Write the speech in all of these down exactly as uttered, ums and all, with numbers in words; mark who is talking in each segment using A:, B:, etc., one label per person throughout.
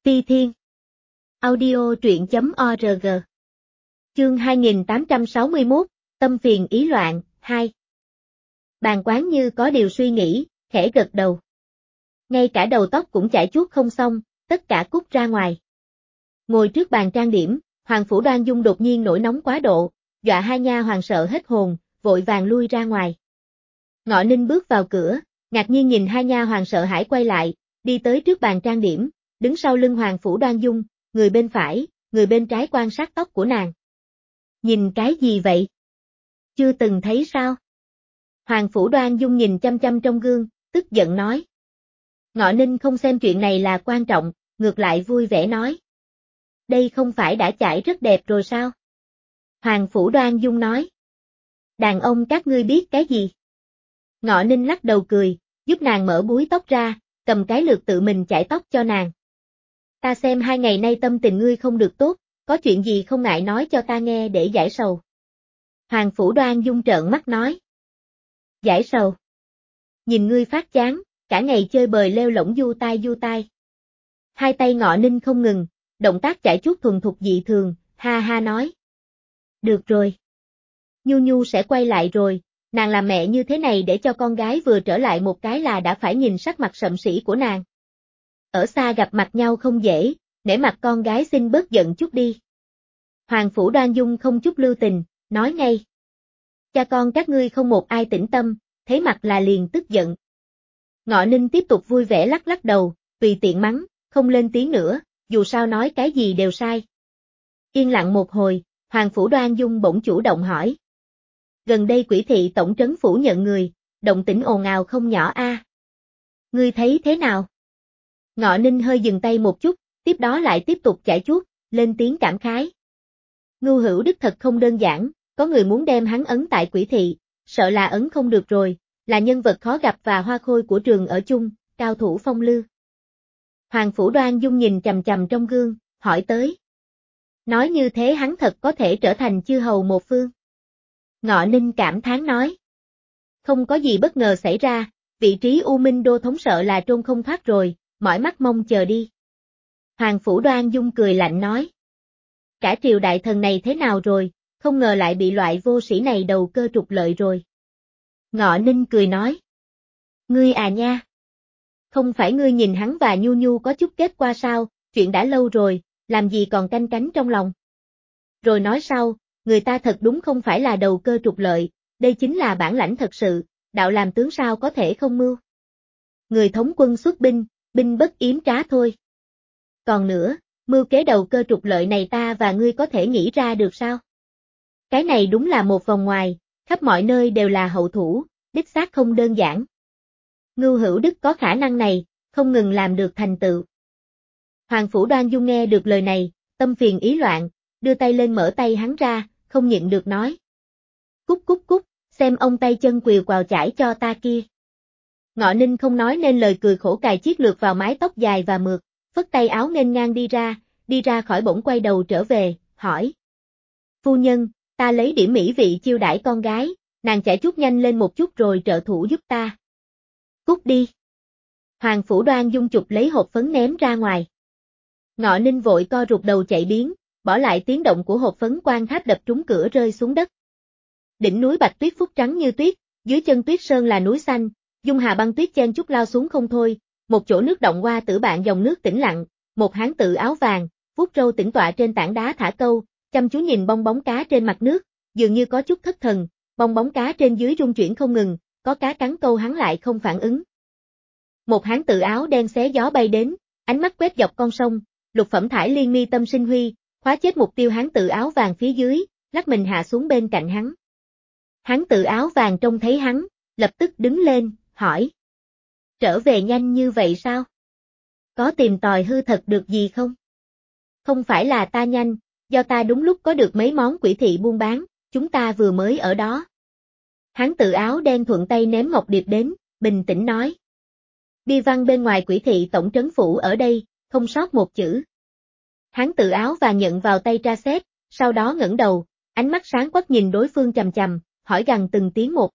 A: Ti Thiên. Audio truyện chấm org. Chương hai nghìn tám trăm sáu mươi mốt, Tâm phiền ý loạn, hai. Bàn quán như có điều suy nghĩ, khẽ gật đầu. Ngay cả đầu tóc cũng chải chuốt không xong, tất cả cút ra ngoài. Ngồi trước bàn trang điểm, Hoàng Phủ Đoan Dung đột nhiên nổi nóng quá độ, dọa hai nha hoàng sợ hết hồn, vội vàng lui ra ngoài. Ngọ Ninh bước vào cửa, ngạc nhiên nhìn hai nha hoàng sợ hãi quay lại, đi tới trước bàn trang điểm, đứng sau lưng Hoàng Phủ Đoan Dung, người bên phải, người bên trái quan sát tóc của nàng. Nhìn cái gì vậy? Chưa từng thấy sao? Hoàng Phủ Đoan Dung nhìn chăm chăm trong gương, tức giận nói. Ngọ Ninh không xem chuyện này là quan trọng, ngược lại vui vẻ nói. Đây không phải đã chải rất đẹp rồi sao? Hoàng Phủ Đoan Dung nói. Đàn ông các ngươi biết cái gì? Ngọ Ninh lắc đầu cười, giúp nàng mở búi tóc ra, cầm cái lược tự mình chải tóc cho nàng. Ta xem hai ngày nay tâm tình ngươi không được tốt, có chuyện gì không ngại nói cho ta nghe để giải sầu. Hoàng Phủ Đoan Dung trợn mắt nói. Giải sầu? Nhìn ngươi phát chán, cả ngày chơi bời leo lỏng du tai du tai. Hai tay Ngọ Ninh không ngừng, động tác chải chuốt thuần thục dị thường, ha ha nói. Được rồi. Nhu Nhu sẽ quay lại rồi, nàng làm mẹ như thế này để cho con gái vừa trở lại một cái là đã phải nhìn sắc mặt sậm sỉ của nàng. Ở xa gặp mặt nhau không dễ, nể mặt con gái xin bớt giận chút đi. Hoàng Phủ Đoan Dung không chút lưu tình, nói ngay. Cha con các ngươi không một ai tĩnh tâm, thấy mặt là liền tức giận. Ngọ Ninh tiếp tục vui vẻ lắc lắc đầu, tùy tiện mắng, không lên tiếng nữa, dù sao nói cái gì đều sai. Yên lặng một hồi, Hoàng Phủ Đoan Dung bỗng chủ động hỏi. Gần đây Quỷ thị tổng trấn phủ nhận người, động tĩnh ồn ào không nhỏ a. À. Ngươi thấy thế nào? Ngọ Ninh hơi dừng tay một chút, tiếp đó lại tiếp tục chải chuốt, lên tiếng cảm khái. Ngưu Hữu Đức thật không đơn giản, có người muốn đem hắn ấn tại Quỷ thị, sợ là ấn không được rồi, là nhân vật khó gặp và hoa khôi của trường ở chung, cao thủ phong lưu. Hoàng Phủ Đoan Dung nhìn chằm chằm trong gương, hỏi tới. Nói như thế hắn thật có thể trở thành chư hầu một phương. Ngọ Ninh cảm thán nói. Không có gì bất ngờ xảy ra, vị trí U Minh Đô thống sợ là trôn không thoát rồi, mỏi mắt mong chờ đi. Hoàng Phủ Đoan Dung cười lạnh nói. Cả triều đại thần này thế nào rồi, không ngờ lại bị loại vô sĩ này đầu cơ trục lợi rồi. Ngọ Ninh cười nói. Ngươi à nha. Không phải ngươi nhìn hắn và Nhu Nhu có chút kết qua sao, chuyện đã lâu rồi, làm gì còn canh cánh trong lòng. Rồi nói sau, người ta thật đúng không phải là đầu cơ trục lợi, đây chính là bản lãnh thật sự, đạo làm tướng sao có thể không mưu. Người thống quân xuất binh, binh bất yếm trá thôi. Còn nữa, mưu kế đầu cơ trục lợi này ta và ngươi có thể nghĩ ra được sao? Cái này đúng là một vòng ngoài, khắp mọi nơi đều là hậu thủ, đích xác không đơn giản. Ngưu Hữu Đức có khả năng này, không ngừng làm được thành tựu. Hoàng Phủ Đoan Dung nghe được lời này, tâm phiền ý loạn, đưa tay lên mở tay hắn ra, không nhịn được nói. Cút cút cút, xem ông tay chân quìu quào chải cho ta kia. Ngọ Ninh không nói nên lời cười khổ cài chiếc lược vào mái tóc dài và mượt, phất tay áo nghênh ngang đi ra, đi ra khỏi bỗng quay đầu trở về, hỏi. Phu nhân, ta lấy điểm mỹ vị chiêu đãi con gái, nàng chải chút nhanh lên một chút rồi trợ thủ giúp ta. Cút đi. Hoàng Phủ Đoan Dung chụp lấy hộp phấn ném ra ngoài. Ngọ Ninh vội co rụt đầu chạy biến, bỏ lại tiếng động của hộp phấn quan tháp đập trúng cửa rơi xuống đất. Đỉnh núi Bạch Tuyết phúc trắng như tuyết, dưới chân Tuyết Sơn là núi xanh, dung hà băng tuyết chen chúc lao xuống không thôi, một chỗ nước động qua tử bạn dòng nước tĩnh lặng, một hán tự áo vàng, vuốt râu tĩnh tọa trên tảng đá thả câu, chăm chú nhìn bong bóng cá trên mặt nước, dường như có chút thất thần, bong bóng cá trên dưới rung chuyển không ngừng, có cá cắn câu hắn lại không phản ứng. Một hán tự áo đen xé gió bay đến, ánh mắt quét dọc con sông, lục phẩm thải liên mi tâm sinh huy, khóa chết mục tiêu hán tự áo vàng phía dưới, lắc mình hạ xuống bên cạnh hắn. Hán tự áo vàng trông thấy hắn, lập tức đứng lên, hỏi. Trở về nhanh như vậy sao? Có tìm tòi hư thật được gì không? Không phải là ta nhanh, do ta đúng lúc có được mấy món Quỷ thị buôn bán, chúng ta vừa mới ở đó. Hán tự áo đen thuận tay ném ngọc điệp đến, bình tĩnh nói. Bia văn bên ngoài Quỷ thị tổng trấn phủ ở đây, không sót một chữ. Hán tự áo vàng nhận vào tay tra xét, sau đó ngẩng đầu, ánh mắt sáng quắc nhìn đối phương chằm chằm, hỏi gằn từng tiếng một.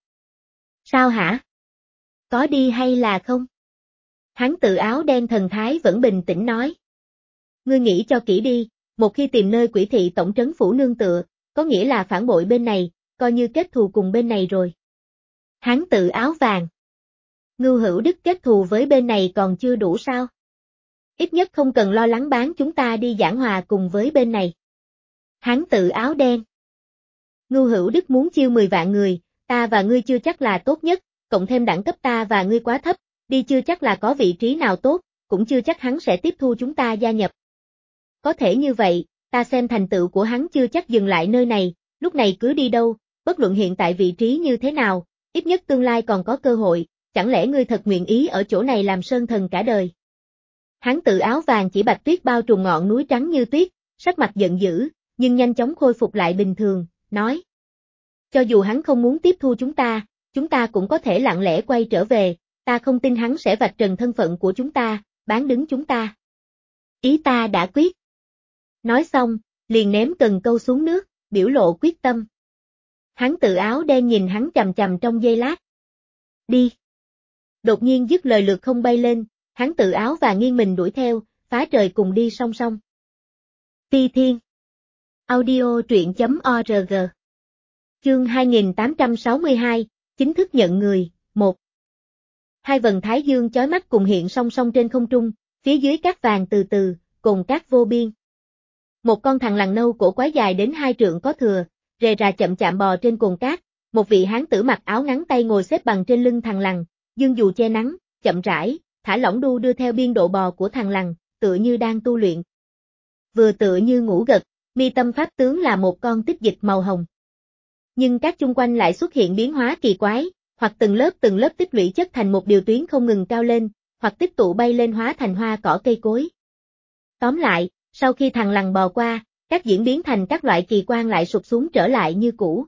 A: Sao hả? Có đi hay là không? Hán tự áo đen thần thái vẫn bình tĩnh nói. Ngươi nghĩ cho kỹ đi, một khi tìm nơi quỷ thị tổng trấn phủ nương tựa, có nghĩa là phản bội bên này, coi như kết thù cùng bên này rồi. Hán tự áo vàng. Ngưu Hữu Đức kết thù với bên này còn chưa đủ sao? Ít nhất không cần lo lắng bán chúng ta đi giảng hòa cùng với bên này. Hán tự áo đen. Ngưu Hữu Đức muốn chiêu mười vạn người, ta và ngươi chưa chắc là tốt nhất, cộng thêm đẳng cấp ta và ngươi quá thấp, đi chưa chắc là có vị trí nào tốt, cũng chưa chắc hắn sẽ tiếp thu chúng ta gia nhập. Có thể như vậy, ta xem thành tựu của hắn chưa chắc dừng lại nơi này, lúc này cứ đi đâu, bất luận hiện tại vị trí như thế nào, ít nhất tương lai còn có cơ hội, chẳng lẽ ngươi thật nguyện ý ở chỗ này làm sơn thần cả đời? Hắn tự áo vàng chỉ bạch tuyết bao trùm ngọn núi trắng như tuyết, sắc mặt giận dữ, nhưng nhanh chóng khôi phục lại bình thường, nói. Cho dù hắn không muốn tiếp thu chúng ta, chúng ta cũng có thể lặng lẽ quay trở về, ta không tin hắn sẽ vạch trần thân phận của chúng ta, bán đứng chúng ta. Ý ta đã quyết. Nói xong, liền ném cần câu xuống nước, biểu lộ quyết tâm. Hắn tự áo đen nhìn hắn chằm chằm trong giây lát. Đi. Đột nhiên dứt lời lược không bay lên, hắn tự áo và nghiêng mình đuổi theo, phá trời cùng đi song song. Phi Thiên. Audio truyện chấm org. Chương hai nghìn tám trăm sáu mươi hai, chính thức nhận người, một. Hai vầng thái dương chói mắt cùng hiện song song trên không trung, phía dưới cát vàng từ từ, cồn cát vô biên. Một con thằn lằn nâu cổ quái dài đến hai trượng có thừa, rề rà chậm chạm bò trên cồn cát, một vị hán tử mặc áo ngắn tay ngồi xếp bằng trên lưng thằn lằn, dương dù che nắng, chậm rãi, thả lỏng đu đưa theo biên độ bò của thằn lằn, tựa như đang tu luyện. Vừa tựa như ngủ gật, mi tâm pháp tướng là một con tích dịch màu hồng. Nhưng các chung quanh lại xuất hiện biến hóa kỳ quái, hoặc từng lớp từng lớp tích lũy chất thành một điều tuyến không ngừng cao lên, hoặc tích tụ bay lên hóa thành hoa cỏ cây cối. Tóm lại, sau khi thằn lằn bò qua, các diễn biến thành các loại kỳ quan lại sụp xuống trở lại như cũ.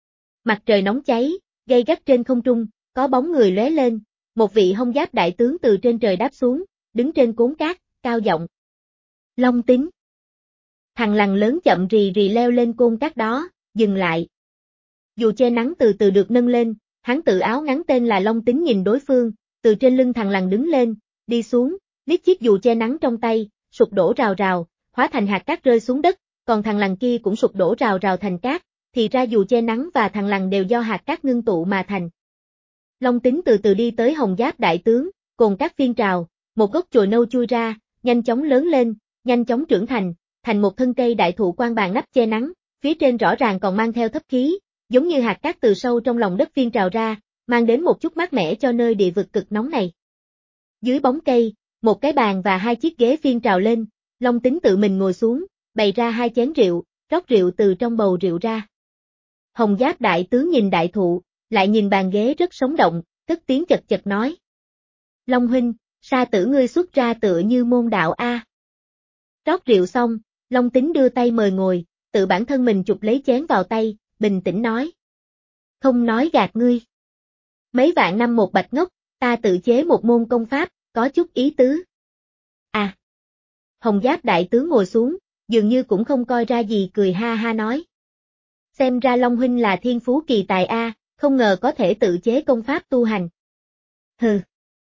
A: Mặt trời nóng cháy, gay gắt trên không trung, có bóng người lóe lên, một vị hông giáp đại tướng từ trên trời đáp xuống, đứng trên cốn cát, cao giọng. Long Tính. Thằn lằn lớn chậm rì rì leo lên côn cát đó, dừng lại. Dù che nắng từ từ được nâng lên, hắn tự áo ngắn tên là Long Tính nhìn đối phương, từ trên lưng thằn lằn đứng lên, đi xuống, liếc chiếc dù che nắng trong tay, sụp đổ rào rào, hóa thành hạt cát rơi xuống đất, còn thằn lằn kia cũng sụp đổ rào rào thành cát, thì ra dù che nắng và thằn lằn đều do hạt cát ngưng tụ mà thành. Long Tính từ từ đi tới hồng giáp đại tướng, cồn cát phiên trào, một gốc chồi nâu chui ra, nhanh chóng lớn lên, nhanh chóng trưởng thành, thành một thân cây đại thụ quan bàn nắp che nắng, phía trên rõ ràng còn mang theo thấp khí, giống như hạt cát từ sâu trong lòng đất phiên trào ra, mang đến một chút mát mẻ cho nơi địa vực cực nóng này. Dưới bóng cây, một cái bàn và hai chiếc ghế phiên trào lên, Long Tính tự mình ngồi xuống, bày ra hai chén rượu, rót rượu từ trong bầu rượu ra. Hồng giáp đại tướng nhìn đại thụ, lại nhìn bàn ghế rất sống động, cất tiếng chật chật nói. Long huynh, sa tử ngươi xuất ra tựa như môn đạo a. Rót rượu xong, Long Tính đưa tay mời ngồi, tự bản thân mình chụp lấy chén vào tay, bình tĩnh nói. Không nói gạt ngươi. Mấy vạn năm một bạch ngốc, ta tự chế một môn công pháp, có chút ý tứ. À. Hồng giáp đại tướng ngồi xuống, dường như cũng không coi ra gì cười ha ha nói. Xem ra Long huynh là thiên phú kỳ tài a, không ngờ có thể tự chế công pháp tu hành. Hừ.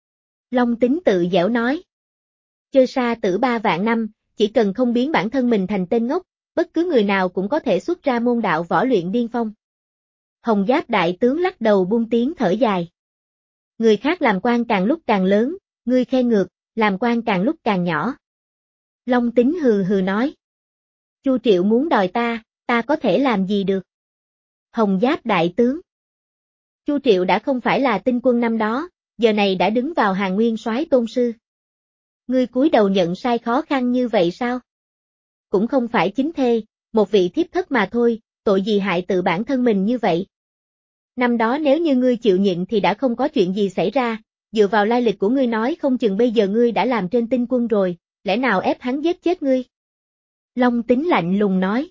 A: Long Tính tự dẻo nói. Chơi sa tử ba vạn năm, chỉ cần không biến bản thân mình thành tên ngốc, bất cứ người nào cũng có thể xuất ra môn đạo võ luyện điên phong. Hồng giáp đại tướng lắc đầu buông tiếng thở dài. Người khác làm quan càng lúc càng lớn, ngươi khen ngược, làm quan càng lúc càng nhỏ. Long Tính hừ hừ nói. Chu Triệu muốn đòi ta, ta có thể làm gì được? Hồng giáp đại tướng. Chu Triệu đã không phải là tinh quân năm đó, giờ này đã đứng vào hàng nguyên soái tôn sư. Ngươi cúi đầu nhận sai khó khăn như vậy sao? Cũng không phải chính thê, một vị thiếp thất mà thôi, tội gì hại tự bản thân mình như vậy? Năm đó nếu như ngươi chịu nhịn thì đã không có chuyện gì xảy ra, dựa vào lai lịch của ngươi nói không chừng bây giờ ngươi đã làm trên tinh quân rồi, lẽ nào ép hắn giết chết ngươi? Long Tính lạnh lùng nói.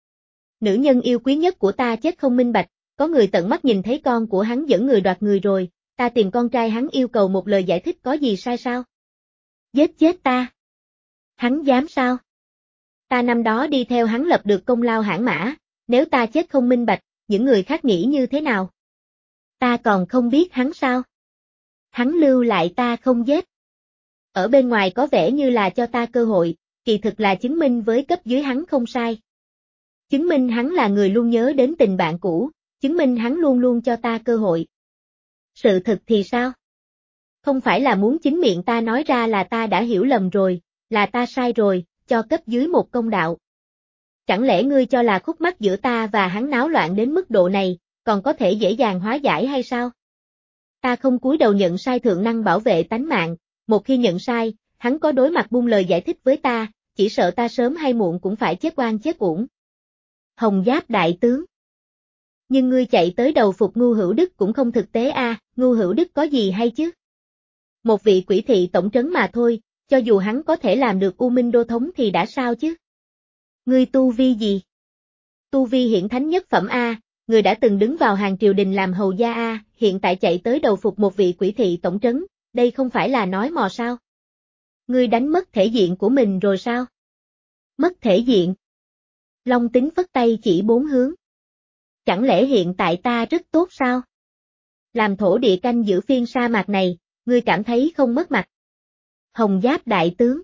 A: Nữ nhân yêu quý nhất của ta chết không minh bạch, có người tận mắt nhìn thấy con của hắn dẫn người đoạt người rồi, ta tìm con trai hắn yêu cầu một lời giải thích có gì sai sao? Giết chết ta? Hắn dám sao? Ta năm đó đi theo hắn lập được công lao hãn mã, nếu ta chết không minh bạch, những người khác nghĩ như thế nào? Ta còn không biết hắn sao? Hắn lưu lại ta không giết. Ở bên ngoài có vẻ như là cho ta cơ hội, kỳ thực là chứng minh với cấp dưới hắn không sai. Chứng minh hắn là người luôn nhớ đến tình bạn cũ, chứng minh hắn luôn luôn cho ta cơ hội. Sự thật thì sao? Không phải là muốn chính miệng ta nói ra là ta đã hiểu lầm rồi, là ta sai rồi, cho cấp dưới một công đạo. Chẳng lẽ ngươi cho là khúc mắc giữa ta và hắn náo loạn đến mức độ này, còn có thể dễ dàng hóa giải hay sao? Ta không cúi đầu nhận sai thượng năng bảo vệ tánh mạng, một khi nhận sai, hắn có đối mặt buông lời giải thích với ta, chỉ sợ ta sớm hay muộn cũng phải chết oan chết uổng. Hồng Giáp đại tướng. Nhưng ngươi chạy tới đầu phục Ngưu Hữu Đức cũng không thực tế a, à, Ngưu Hữu Đức có gì hay chứ? Một vị quỷ thị tổng trấn mà thôi, cho dù hắn có thể làm được U Minh đô thống thì đã sao chứ? Ngươi tu vi gì? Tu vi hiển thánh nhất phẩm a, người đã từng đứng vào hàng triều đình làm hầu gia a, hiện tại chạy tới đầu phục một vị quỷ thị tổng trấn, đây không phải là nói mò sao? Ngươi đánh mất thể diện của mình rồi sao? Mất thể diện? Long Tính phất tay chỉ bốn hướng. Chẳng lẽ hiện tại ta rất tốt sao? Làm thổ địa canh giữ phiên sa mạc này, ngươi cảm thấy không mất mặt? Hồng Giáp đại tướng.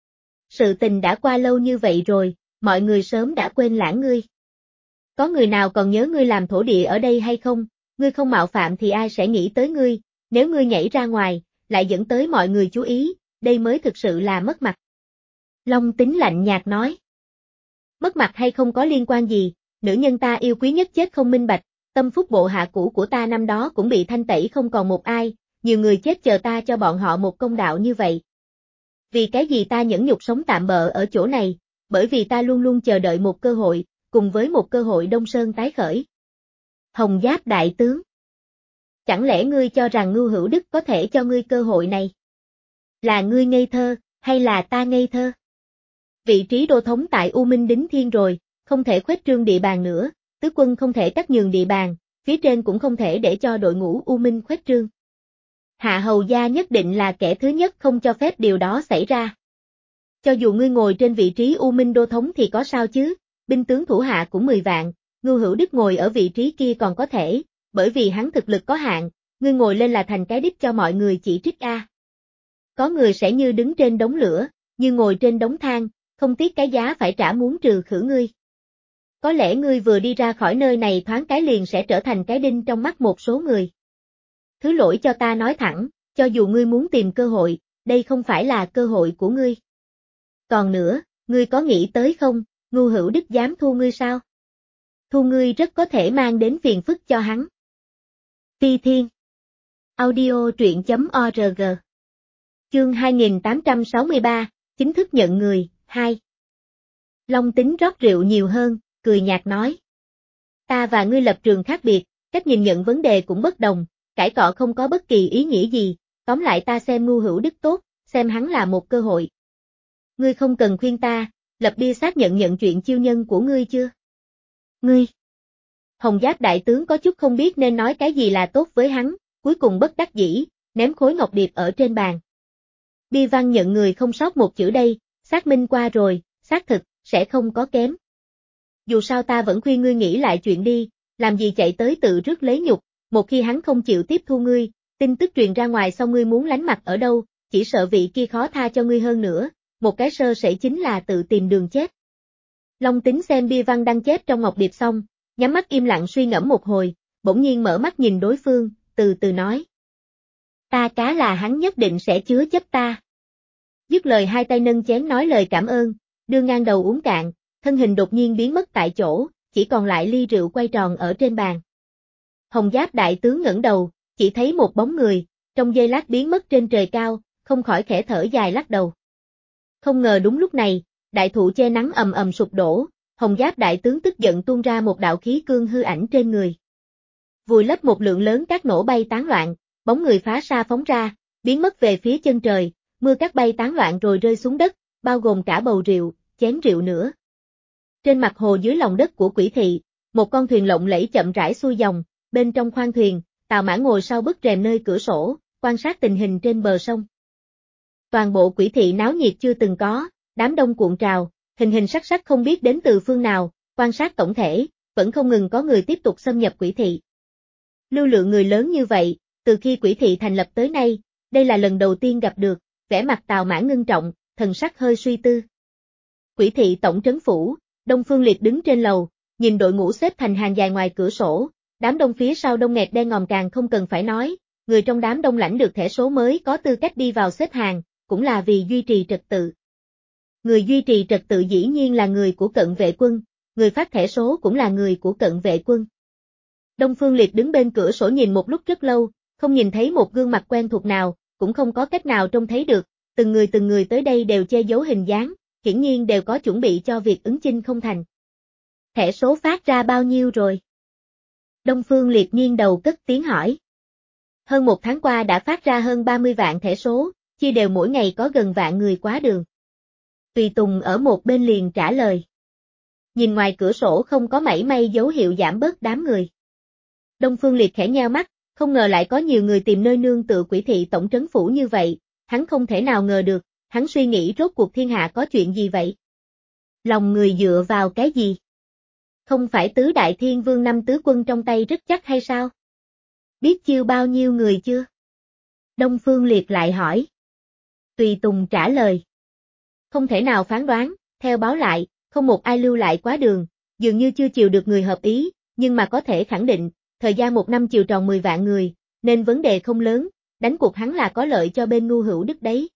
A: Sự tình đã qua lâu như vậy rồi, mọi người sớm đã quên lãng ngươi. Có người nào còn nhớ ngươi làm thổ địa ở đây hay không? Ngươi không mạo phạm thì ai sẽ nghĩ tới ngươi, nếu ngươi nhảy ra ngoài, lại dẫn tới mọi người chú ý, đây mới thực sự là mất mặt. Long Tính lạnh nhạt nói. Mất mặt hay không có liên quan gì, nữ nhân ta yêu quý nhất chết không minh bạch, tâm phúc bộ hạ cũ của ta năm đó cũng bị thanh tẩy không còn một ai, nhiều người chết chờ ta cho bọn họ một công đạo như vậy. Vì cái gì ta nhẫn nhục sống tạm bợ ở chỗ này, bởi vì ta luôn luôn chờ đợi một cơ hội, cùng với một cơ hội Đông Sơn tái khởi. Hồng Giáp đại tướng. Chẳng lẽ ngươi cho rằng Ngưu Hữu Đức có thể cho ngươi cơ hội này? Là ngươi ngây thơ, hay là ta ngây thơ? Vị trí đô thống tại U Minh đính thiên rồi, không thể khuếch trương địa bàn nữa, tứ quân không thể cắt nhường địa bàn, phía trên cũng không thể để cho đội ngũ U Minh khuếch trương. Hạ hầu gia nhất định là kẻ thứ nhất không cho phép điều đó xảy ra. Cho dù ngươi ngồi trên vị trí U Minh đô thống thì có sao chứ, binh tướng thủ hạ cũng mười vạn, Ngưu Hữu Đức ngồi ở vị trí kia còn có thể, bởi vì hắn thực lực có hạn, ngươi ngồi lên là thành cái đích cho mọi người chỉ trích a. Có người sẽ như đứng trên đống lửa, như ngồi trên đống than, không tiếc cái giá phải trả muốn trừ khử ngươi. Có lẽ ngươi vừa đi ra khỏi nơi này thoáng cái liền sẽ trở thành cái đinh trong mắt một số người. Thứ lỗi cho ta nói thẳng, cho dù ngươi muốn tìm cơ hội, đây không phải là cơ hội của ngươi. Còn nữa, ngươi có nghĩ tới không, Ngưu Hữu Đức dám thu ngươi sao? Thu ngươi rất có thể mang đến phiền phức cho hắn. Phi Thiên. Audio truyện chấm org. Chương hai nghìn tám trăm sáu mươi ba, chính thức nhận người, hai. Long Tính rót rượu nhiều hơn, cười nhạt nói. Ta và ngươi lập trường khác biệt, cách nhìn nhận vấn đề cũng bất đồng, cãi cọ không có bất kỳ ý nghĩa gì, tóm lại ta xem Ngưu Hữu Đức tốt, xem hắn là một cơ hội. Ngươi không cần khuyên ta, lập bia xác nhận nhận chuyện chiêu nhân của ngươi chưa? Ngươi. Hồng Giáp đại tướng có chút không biết nên nói cái gì là tốt với hắn, cuối cùng bất đắc dĩ, ném khối ngọc điệp ở trên bàn. Bia văn nhận người không sót một chữ đây, xác minh qua rồi, xác thực, sẽ không có kém. Dù sao ta vẫn khuyên ngươi nghĩ lại chuyện đi, làm gì chạy tới tự rước lấy nhục, một khi hắn không chịu tiếp thu ngươi, tin tức truyền ra ngoài xong ngươi muốn lánh mặt ở đâu, chỉ sợ vị kia khó tha cho ngươi hơn nữa, một cái sơ sẩy chính là tự tìm đường chết. Long Tính xem bia văn đăng chép trong ngọc điệp xong, nhắm mắt im lặng suy ngẫm một hồi, bỗng nhiên mở mắt nhìn đối phương, từ từ nói. Ta cá là hắn nhất định sẽ chứa chấp ta. Dứt lời hai tay nâng chén nói lời cảm ơn, đưa ngang đầu uống cạn, thân hình đột nhiên biến mất tại chỗ, chỉ còn lại ly rượu quay tròn ở trên bàn. Hồng Giáp đại tướng ngẩng đầu, chỉ thấy một bóng người, trong giây lát biến mất trên trời cao, không khỏi khẽ thở dài lắc đầu. Không ngờ đúng lúc này, đại thụ che nắng ầm ầm sụp đổ, Hồng Giáp đại tướng tức giận tuôn ra một đạo khí cương hư ảnh trên người. Vùi lấp một lượng lớn cát nổ bay tán loạn, bóng người phá sa phóng ra, biến mất về phía chân trời, mưa cát bay tán loạn rồi rơi xuống đất, bao gồm cả bầu rượu, chén rượu nữa. Trên mặt hồ dưới lòng đất của Quỷ thị, một con thuyền lộng lẫy chậm rãi xuôi dòng, bên trong khoang thuyền, Tào Mã ngồi sau bức rèm nơi cửa sổ, quan sát tình hình trên bờ sông. Toàn bộ Quỷ thị náo nhiệt chưa từng có, đám đông cuộn trào, hình hình sắc sắc không biết đến từ phương nào, quan sát tổng thể, vẫn không ngừng có người tiếp tục xâm nhập Quỷ thị. Lưu lượng người lớn như vậy, từ khi Quỷ thị thành lập tới nay, đây là lần đầu tiên gặp được, vẻ mặt Tào Mã ngưng trọng, thần sắc hơi suy tư. Quỷ thị tổng trấn phủ, Đông Phương Liệt đứng trên lầu, nhìn đội ngũ xếp thành hàng dài ngoài cửa sổ, đám đông phía sau đông nghẹt đen ngòm càng không cần phải nói, người trong đám đông lãnh được thẻ số mới có tư cách đi vào xếp hàng, cũng là vì duy trì trật tự. Người duy trì trật tự dĩ nhiên là người của cận vệ quân, người phát thẻ số cũng là người của cận vệ quân. Đông Phương Liệt đứng bên cửa sổ nhìn một lúc rất lâu, không nhìn thấy một gương mặt quen thuộc nào, cũng không có cách nào trông thấy được, từng người từng người tới đây đều che giấu hình dáng, hiển nhiên đều có chuẩn bị cho việc ứng chinh không thành. Thẻ số phát ra bao nhiêu rồi? Đông Phương Liệt nghiêng đầu cất tiếng hỏi. Hơn một tháng qua đã phát ra hơn ba mươi vạn thẻ số, chia đều mỗi ngày có gần vạn người quá đường. Tùy Tùng ở một bên liền trả lời. Nhìn ngoài cửa sổ không có mảy may dấu hiệu giảm bớt đám người. Đông Phương Liệt khẽ nheo mắt, không ngờ lại có nhiều người tìm nơi nương tựa Quỷ thị tổng trấn phủ như vậy, hắn không thể nào ngờ được, hắn suy nghĩ rốt cuộc thiên hạ có chuyện gì vậy? Lòng người dựa vào cái gì? Không phải tứ đại thiên vương năm tứ quân trong tay rất chắc hay sao? Biết chiêu bao nhiêu người chưa? Đông Phương Liệt lại hỏi. Tùy Tùng trả lời. Không thể nào phán đoán, theo báo lại, không một ai lưu lại quá đường, dường như chưa chiều được người hợp ý, nhưng mà có thể khẳng định, thời gian một năm chiều tròn mười vạn người, nên vấn đề không lớn, đánh cuộc hắn là có lợi cho bên Ngu Hữu Đức đấy.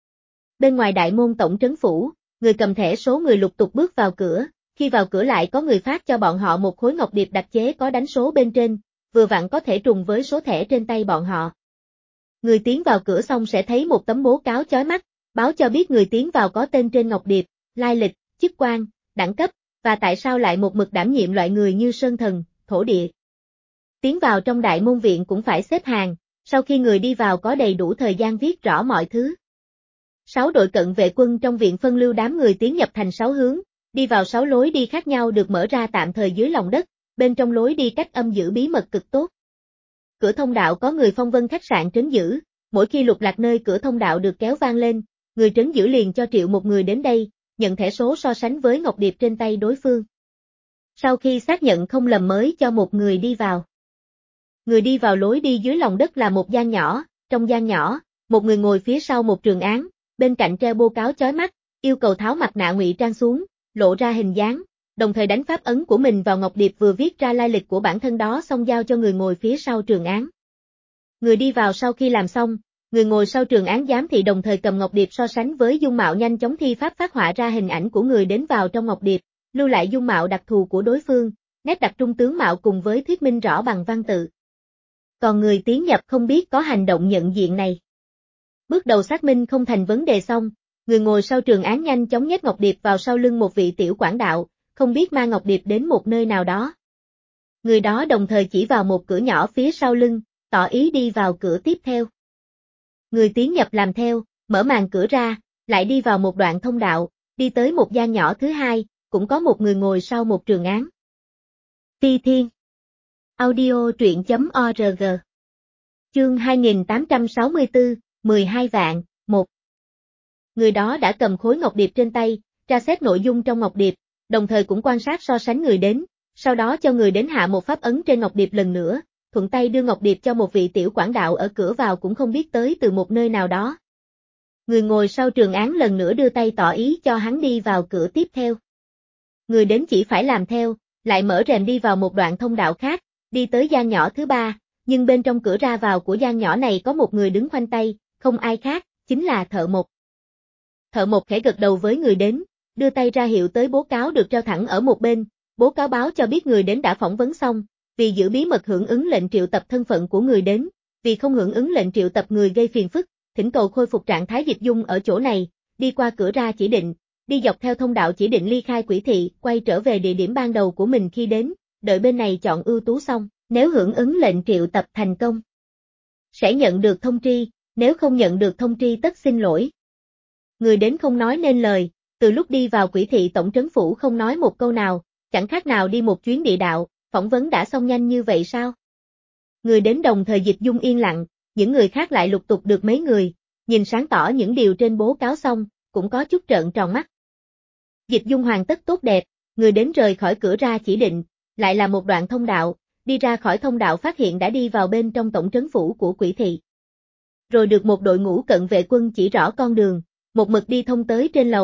A: Bên ngoài đại môn tổng trấn phủ, người cầm thẻ số người lục tục bước vào cửa, khi vào cửa lại có người phát cho bọn họ một khối ngọc điệp đặc chế có đánh số bên trên, vừa vặn có thể trùng với số thẻ trên tay bọn họ. Người tiến vào cửa xong sẽ thấy một tấm bố cáo chói mắt, báo cho biết người tiến vào có tên trên ngọc điệp, lai lịch, chức quan, đẳng cấp, và tại sao lại một mực đảm nhiệm loại người như sơn thần, thổ địa. Tiến vào trong đại môn viện cũng phải xếp hàng, sau khi người đi vào có đầy đủ thời gian viết rõ mọi thứ. Sáu đội cận vệ quân trong viện phân lưu đám người tiến nhập thành sáu hướng, đi vào sáu lối đi khác nhau được mở ra tạm thời dưới lòng đất, bên trong lối đi cách âm giữ bí mật cực tốt. Cửa thông đạo có người phong vân khách sạn trấn giữ, mỗi khi lục lạc nơi cửa thông đạo được kéo vang lên, người trấn giữ liền cho triệu một người đến đây, nhận thẻ số so sánh với ngọc điệp trên tay đối phương. Sau khi xác nhận không lầm mới cho một người đi vào. Người đi vào lối đi dưới lòng đất là một gian nhỏ, trong gian nhỏ, một người ngồi phía sau một trường án, bên cạnh treo bô cáo chói mắt, yêu cầu tháo mặt nạ ngụy trang xuống, lộ ra hình dáng, đồng thời đánh pháp ấn của mình vào ngọc điệp vừa viết ra lai lịch của bản thân đó xong giao cho người ngồi phía sau trường án. Người đi vào sau khi làm xong, người ngồi sau trường án giám thị đồng thời cầm ngọc điệp so sánh với dung mạo nhanh chóng thi pháp phát họa ra hình ảnh của người đến vào trong ngọc điệp, lưu lại dung mạo đặc thù của đối phương, nét đặc trưng tướng mạo cùng với thuyết minh rõ bằng văn tự. Còn người tiến nhập không biết có hành động nhận diện này. Bước đầu xác minh không thành vấn đề xong, người ngồi sau trường án nhanh chóng nhét ngọc điệp vào sau lưng một vị tiểu quản đạo, không biết mang ngọc điệp đến một nơi nào đó. Người đó đồng thời chỉ vào một cửa nhỏ phía sau lưng, tỏ ý đi vào cửa tiếp theo. Người tiến nhập làm theo, mở màn cửa ra, lại đi vào một đoạn thông đạo, đi tới một gian nhỏ thứ hai, cũng có một người ngồi sau một trường án. Phi Thiên Audio truyện.org Chương hai nghìn tám trăm sáu mươi tư, mười hai vạn, một Người đó đã cầm khối ngọc điệp trên tay, tra xét nội dung trong ngọc điệp, đồng thời cũng quan sát so sánh người đến, sau đó cho người đến hạ một pháp ấn trên ngọc điệp lần nữa, thuận tay đưa ngọc điệp cho một vị tiểu quản đạo ở cửa vào cũng không biết tới từ một nơi nào đó. Người ngồi sau trường án lần nữa đưa tay tỏ ý cho hắn đi vào cửa tiếp theo. Người đến chỉ phải làm theo, lại mở rèm đi vào một đoạn thông đạo khác, đi tới gian nhỏ thứ ba, nhưng bên trong cửa ra vào của gian nhỏ này có một người đứng khoanh tay, không ai khác, chính là Thợ Mộc. Thợ Mộc khẽ gật đầu với người đến, đưa tay ra hiệu tới bố cáo được treo thẳng ở một bên, bố cáo báo cho biết người đến đã phỏng vấn xong, vì giữ bí mật hưởng ứng lệnh triệu tập thân phận của người đến, vì không hưởng ứng lệnh triệu tập người gây phiền phức, thỉnh cầu khôi phục trạng thái dịch dung ở chỗ này, đi qua cửa ra chỉ định, đi dọc theo thông đạo chỉ định ly khai Quỷ thị, quay trở về địa điểm ban đầu của mình khi đến, đợi bên này chọn ưu tú xong, nếu hưởng ứng lệnh triệu tập thành công, sẽ nhận được thông tri, nếu không nhận được thông tri tất xin lỗi. Người đến không nói nên lời, từ lúc đi vào Quỷ thị tổng trấn phủ không nói một câu nào, chẳng khác nào đi một chuyến địa đạo, phỏng vấn đã xong nhanh như vậy sao? Người đến đồng thời dịch dung yên lặng, những người khác lại lục tục được mấy người, nhìn sáng tỏ những điều trên bố cáo xong, cũng có chút trợn tròn mắt. Dịch dung hoàn tất tốt đẹp, người đến rời khỏi cửa ra chỉ định, lại là một đoạn thông đạo, đi ra khỏi thông đạo phát hiện đã đi vào bên trong tổng trấn phủ của Quỷ thị. Rồi được một đội ngũ cận vệ quân chỉ rõ con đường, một mực đi thông tới trên lầu,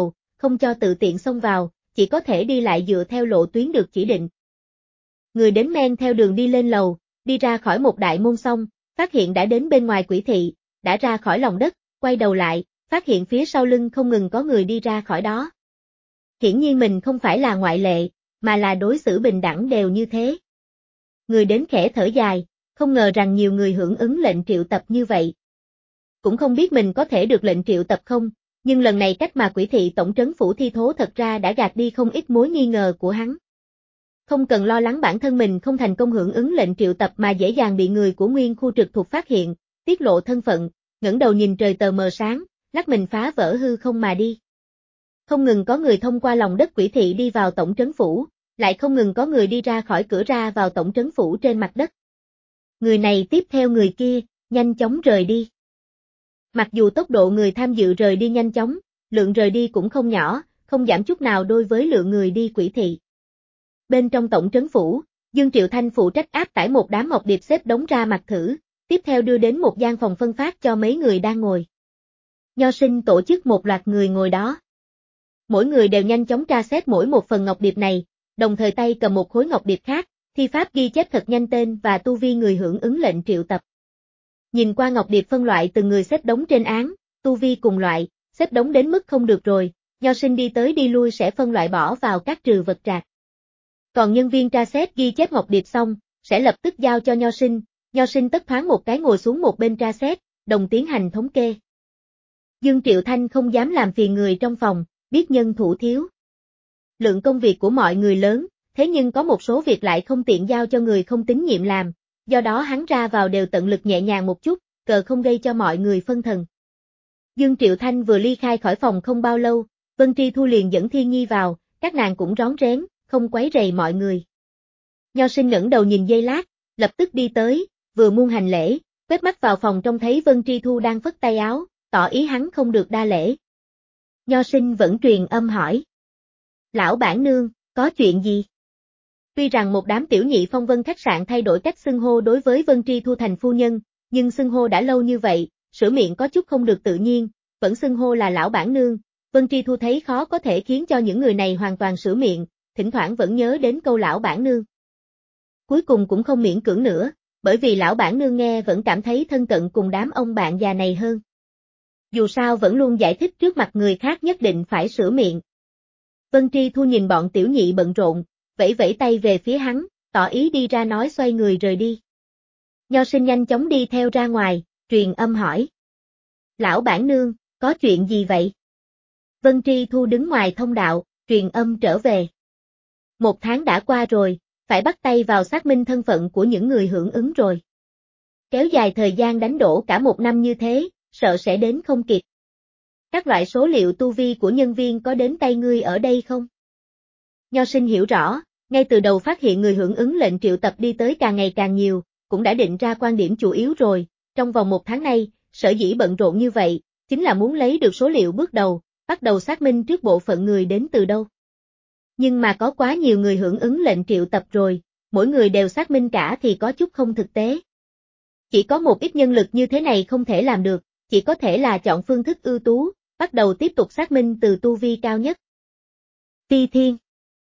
A: không cho tự tiện xông vào, chỉ có thể đi lại dựa theo lộ tuyến được chỉ định. Người đến men theo đường đi lên lầu, đi ra khỏi một đại môn xong, phát hiện đã đến bên ngoài quỷ thị, đã ra khỏi lòng đất, quay đầu lại, phát hiện phía sau lưng không ngừng có người đi ra khỏi đó. Hiển nhiên mình không phải là ngoại lệ, mà là đối xử bình đẳng đều như thế. Người đến khẽ thở dài, không ngờ rằng nhiều người hưởng ứng lệnh triệu tập như vậy. Cũng không biết mình có thể được lệnh triệu tập không, nhưng lần này cách mà quỷ thị tổng trấn phủ thi thố thật ra đã gạt đi không ít mối nghi ngờ của hắn. Không cần lo lắng bản thân mình không thành công hưởng ứng lệnh triệu tập mà dễ dàng bị người của nguyên khu trực thuộc phát hiện, tiết lộ thân phận, ngẩng đầu nhìn trời tờ mờ sáng, lắc mình phá vỡ hư không mà đi. Không ngừng có người thông qua lòng đất quỷ thị đi vào tổng trấn phủ, lại không ngừng có người đi ra khỏi cửa ra vào tổng trấn phủ trên mặt đất. Người này tiếp theo người kia, nhanh chóng rời đi. Mặc dù tốc độ người tham dự rời đi nhanh chóng, lượng rời đi cũng không nhỏ, không giảm chút nào đối với lượng người đi quỷ thị. Bên trong tổng trấn phủ, Dương Triệu Thanh phụ trách áp tải một đám ngọc điệp xếp đống ra mặt thử, tiếp theo đưa đến một gian phòng phân phát cho mấy người đang ngồi. Nho Sinh tổ chức một loạt người ngồi đó. Mỗi người đều nhanh chóng tra xét mỗi một phần ngọc điệp này, đồng thời tay cầm một khối ngọc điệp khác, thi pháp ghi chép thật nhanh tên và tu vi người hưởng ứng lệnh triệu tập. Nhìn qua ngọc điệp phân loại từng người xếp đống trên án, tu vi cùng loại, xếp đống đến mức không được rồi, Nho Sinh đi tới đi lui sẽ phân loại bỏ vào các trừ vật trạc. Còn nhân viên tra xét ghi chép ngọc điệp xong, sẽ lập tức giao cho Nho Sinh, Nho Sinh tất thoáng một cái ngồi xuống một bên tra xét, đồng tiến hành thống kê. Dương Triệu Thanh không dám làm phiền người trong phòng, biết nhân thủ thiếu. Lượng công việc của mọi người lớn, thế nhưng có một số việc lại không tiện giao cho người không tín nhiệm làm, do đó hắn ra vào đều tận lực nhẹ nhàng một chút, cờ không gây cho mọi người phân thần. Dương Triệu Thanh vừa ly khai khỏi phòng không bao lâu, Vân Tri Thu liền dẫn Thiên Nhi vào, các nàng cũng rón rén, không quấy rầy mọi người. Nho Sinh ngẩng đầu nhìn giây lát, lập tức đi tới, vừa muôn hành lễ, quét mắt vào phòng trông thấy Vân Tri Thu đang phất tay áo, tỏ ý hắn không được đa lễ. Nho Sinh vẫn truyền âm hỏi. Lão bản nương, có chuyện gì? Tuy rằng một đám tiểu nhị phong vân khách sạn thay đổi cách xưng hô đối với Vân Tri Thu thành phu nhân, nhưng xưng hô đã lâu như vậy, sửa miệng có chút không được tự nhiên, vẫn xưng hô là lão bản nương. Vân Tri Thu thấy khó có thể khiến cho những người này hoàn toàn sửa miệng, thỉnh thoảng vẫn nhớ đến câu lão bản nương. Cuối cùng cũng không miễn cưỡng nữa, bởi vì lão bản nương nghe vẫn cảm thấy thân cận cùng đám ông bạn già này hơn. Dù sao vẫn luôn giải thích trước mặt người khác nhất định phải sửa miệng. Vân Tri Thu nhìn bọn tiểu nhị bận rộn, vẫy vẫy tay về phía hắn, tỏ ý đi ra nói xoay người rời đi. Nho Sinh nhanh chóng đi theo ra ngoài, truyền âm hỏi. Lão bản nương, có chuyện gì vậy? Vân Tri Thu đứng ngoài thông đạo, truyền âm trở về. Một tháng đã qua rồi, phải bắt tay vào xác minh thân phận của những người hưởng ứng rồi. Kéo dài thời gian đánh đổ cả một năm như thế, sợ sẽ đến không kịp. Các loại số liệu tu vi của nhân viên có đến tay ngươi ở đây không? Nho Sinh hiểu rõ, ngay từ đầu phát hiện người hưởng ứng lệnh triệu tập đi tới càng ngày càng nhiều, cũng đã định ra quan điểm chủ yếu rồi, trong vòng một tháng nay, sở dĩ bận rộn như vậy, chính là muốn lấy được số liệu bước đầu, bắt đầu xác minh trước bộ phận người đến từ đâu. Nhưng mà có quá nhiều người hưởng ứng lệnh triệu tập rồi, mỗi người đều xác minh cả thì có chút không thực tế. Chỉ có một ít nhân lực như thế này không thể làm được, chỉ có thể là chọn phương thức ưu tú, bắt đầu tiếp tục xác minh từ tu vi cao nhất. Phi Thiên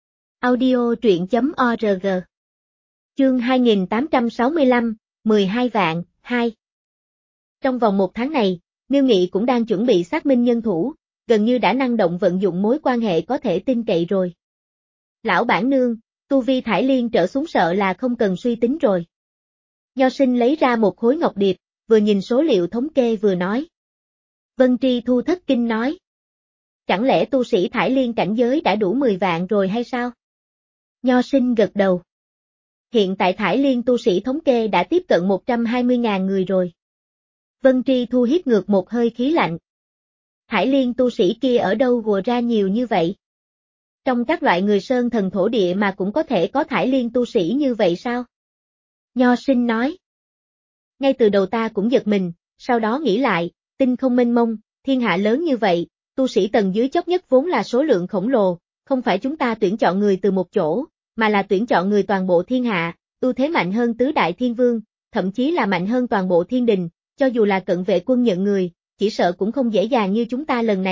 A: Audio truyện chấm org Chương hai nghìn tám trăm sáu mươi lăm, mười hai vạn, hai. Trong vòng một tháng này, Miêu Nghị cũng đang chuẩn bị xác minh nhân thủ, gần như đã năng động vận dụng mối quan hệ có thể tin cậy rồi. Lão bản nương, tu vi Thải Liên trở xuống sợ là không cần suy tính rồi. Nho Sinh lấy ra một khối ngọc điệp, vừa nhìn số liệu thống kê vừa nói. Vân Tri Thu thất kinh nói. Chẳng lẽ tu sĩ Thải Liên cảnh giới đã đủ mười vạn rồi hay sao? Nho Sinh gật đầu. Hiện tại Thải Liên tu sĩ thống kê đã tiếp cận một trăm hai mươi nghìn người rồi. Vân Tri Thu hít ngược một hơi khí lạnh. Thải Liên tu sĩ kia ở đâu gùa ra nhiều như vậy? Trong các loại người sơn thần thổ địa mà cũng có thể có Thải Liên tu sĩ như vậy sao? Nho Sinh nói. Ngay từ đầu ta cũng giật mình, sau đó nghĩ lại, tinh không mênh mông, thiên hạ lớn như vậy, tu sĩ tầng dưới chót nhất vốn là số lượng khổng lồ, không phải chúng ta tuyển chọn người từ một chỗ, mà là tuyển chọn người toàn bộ thiên hạ, ưu thế mạnh hơn tứ đại thiên vương, thậm chí là mạnh hơn toàn bộ thiên đình, cho dù là cận vệ quân nhận người, chỉ sợ cũng không dễ dàng như chúng ta lần này,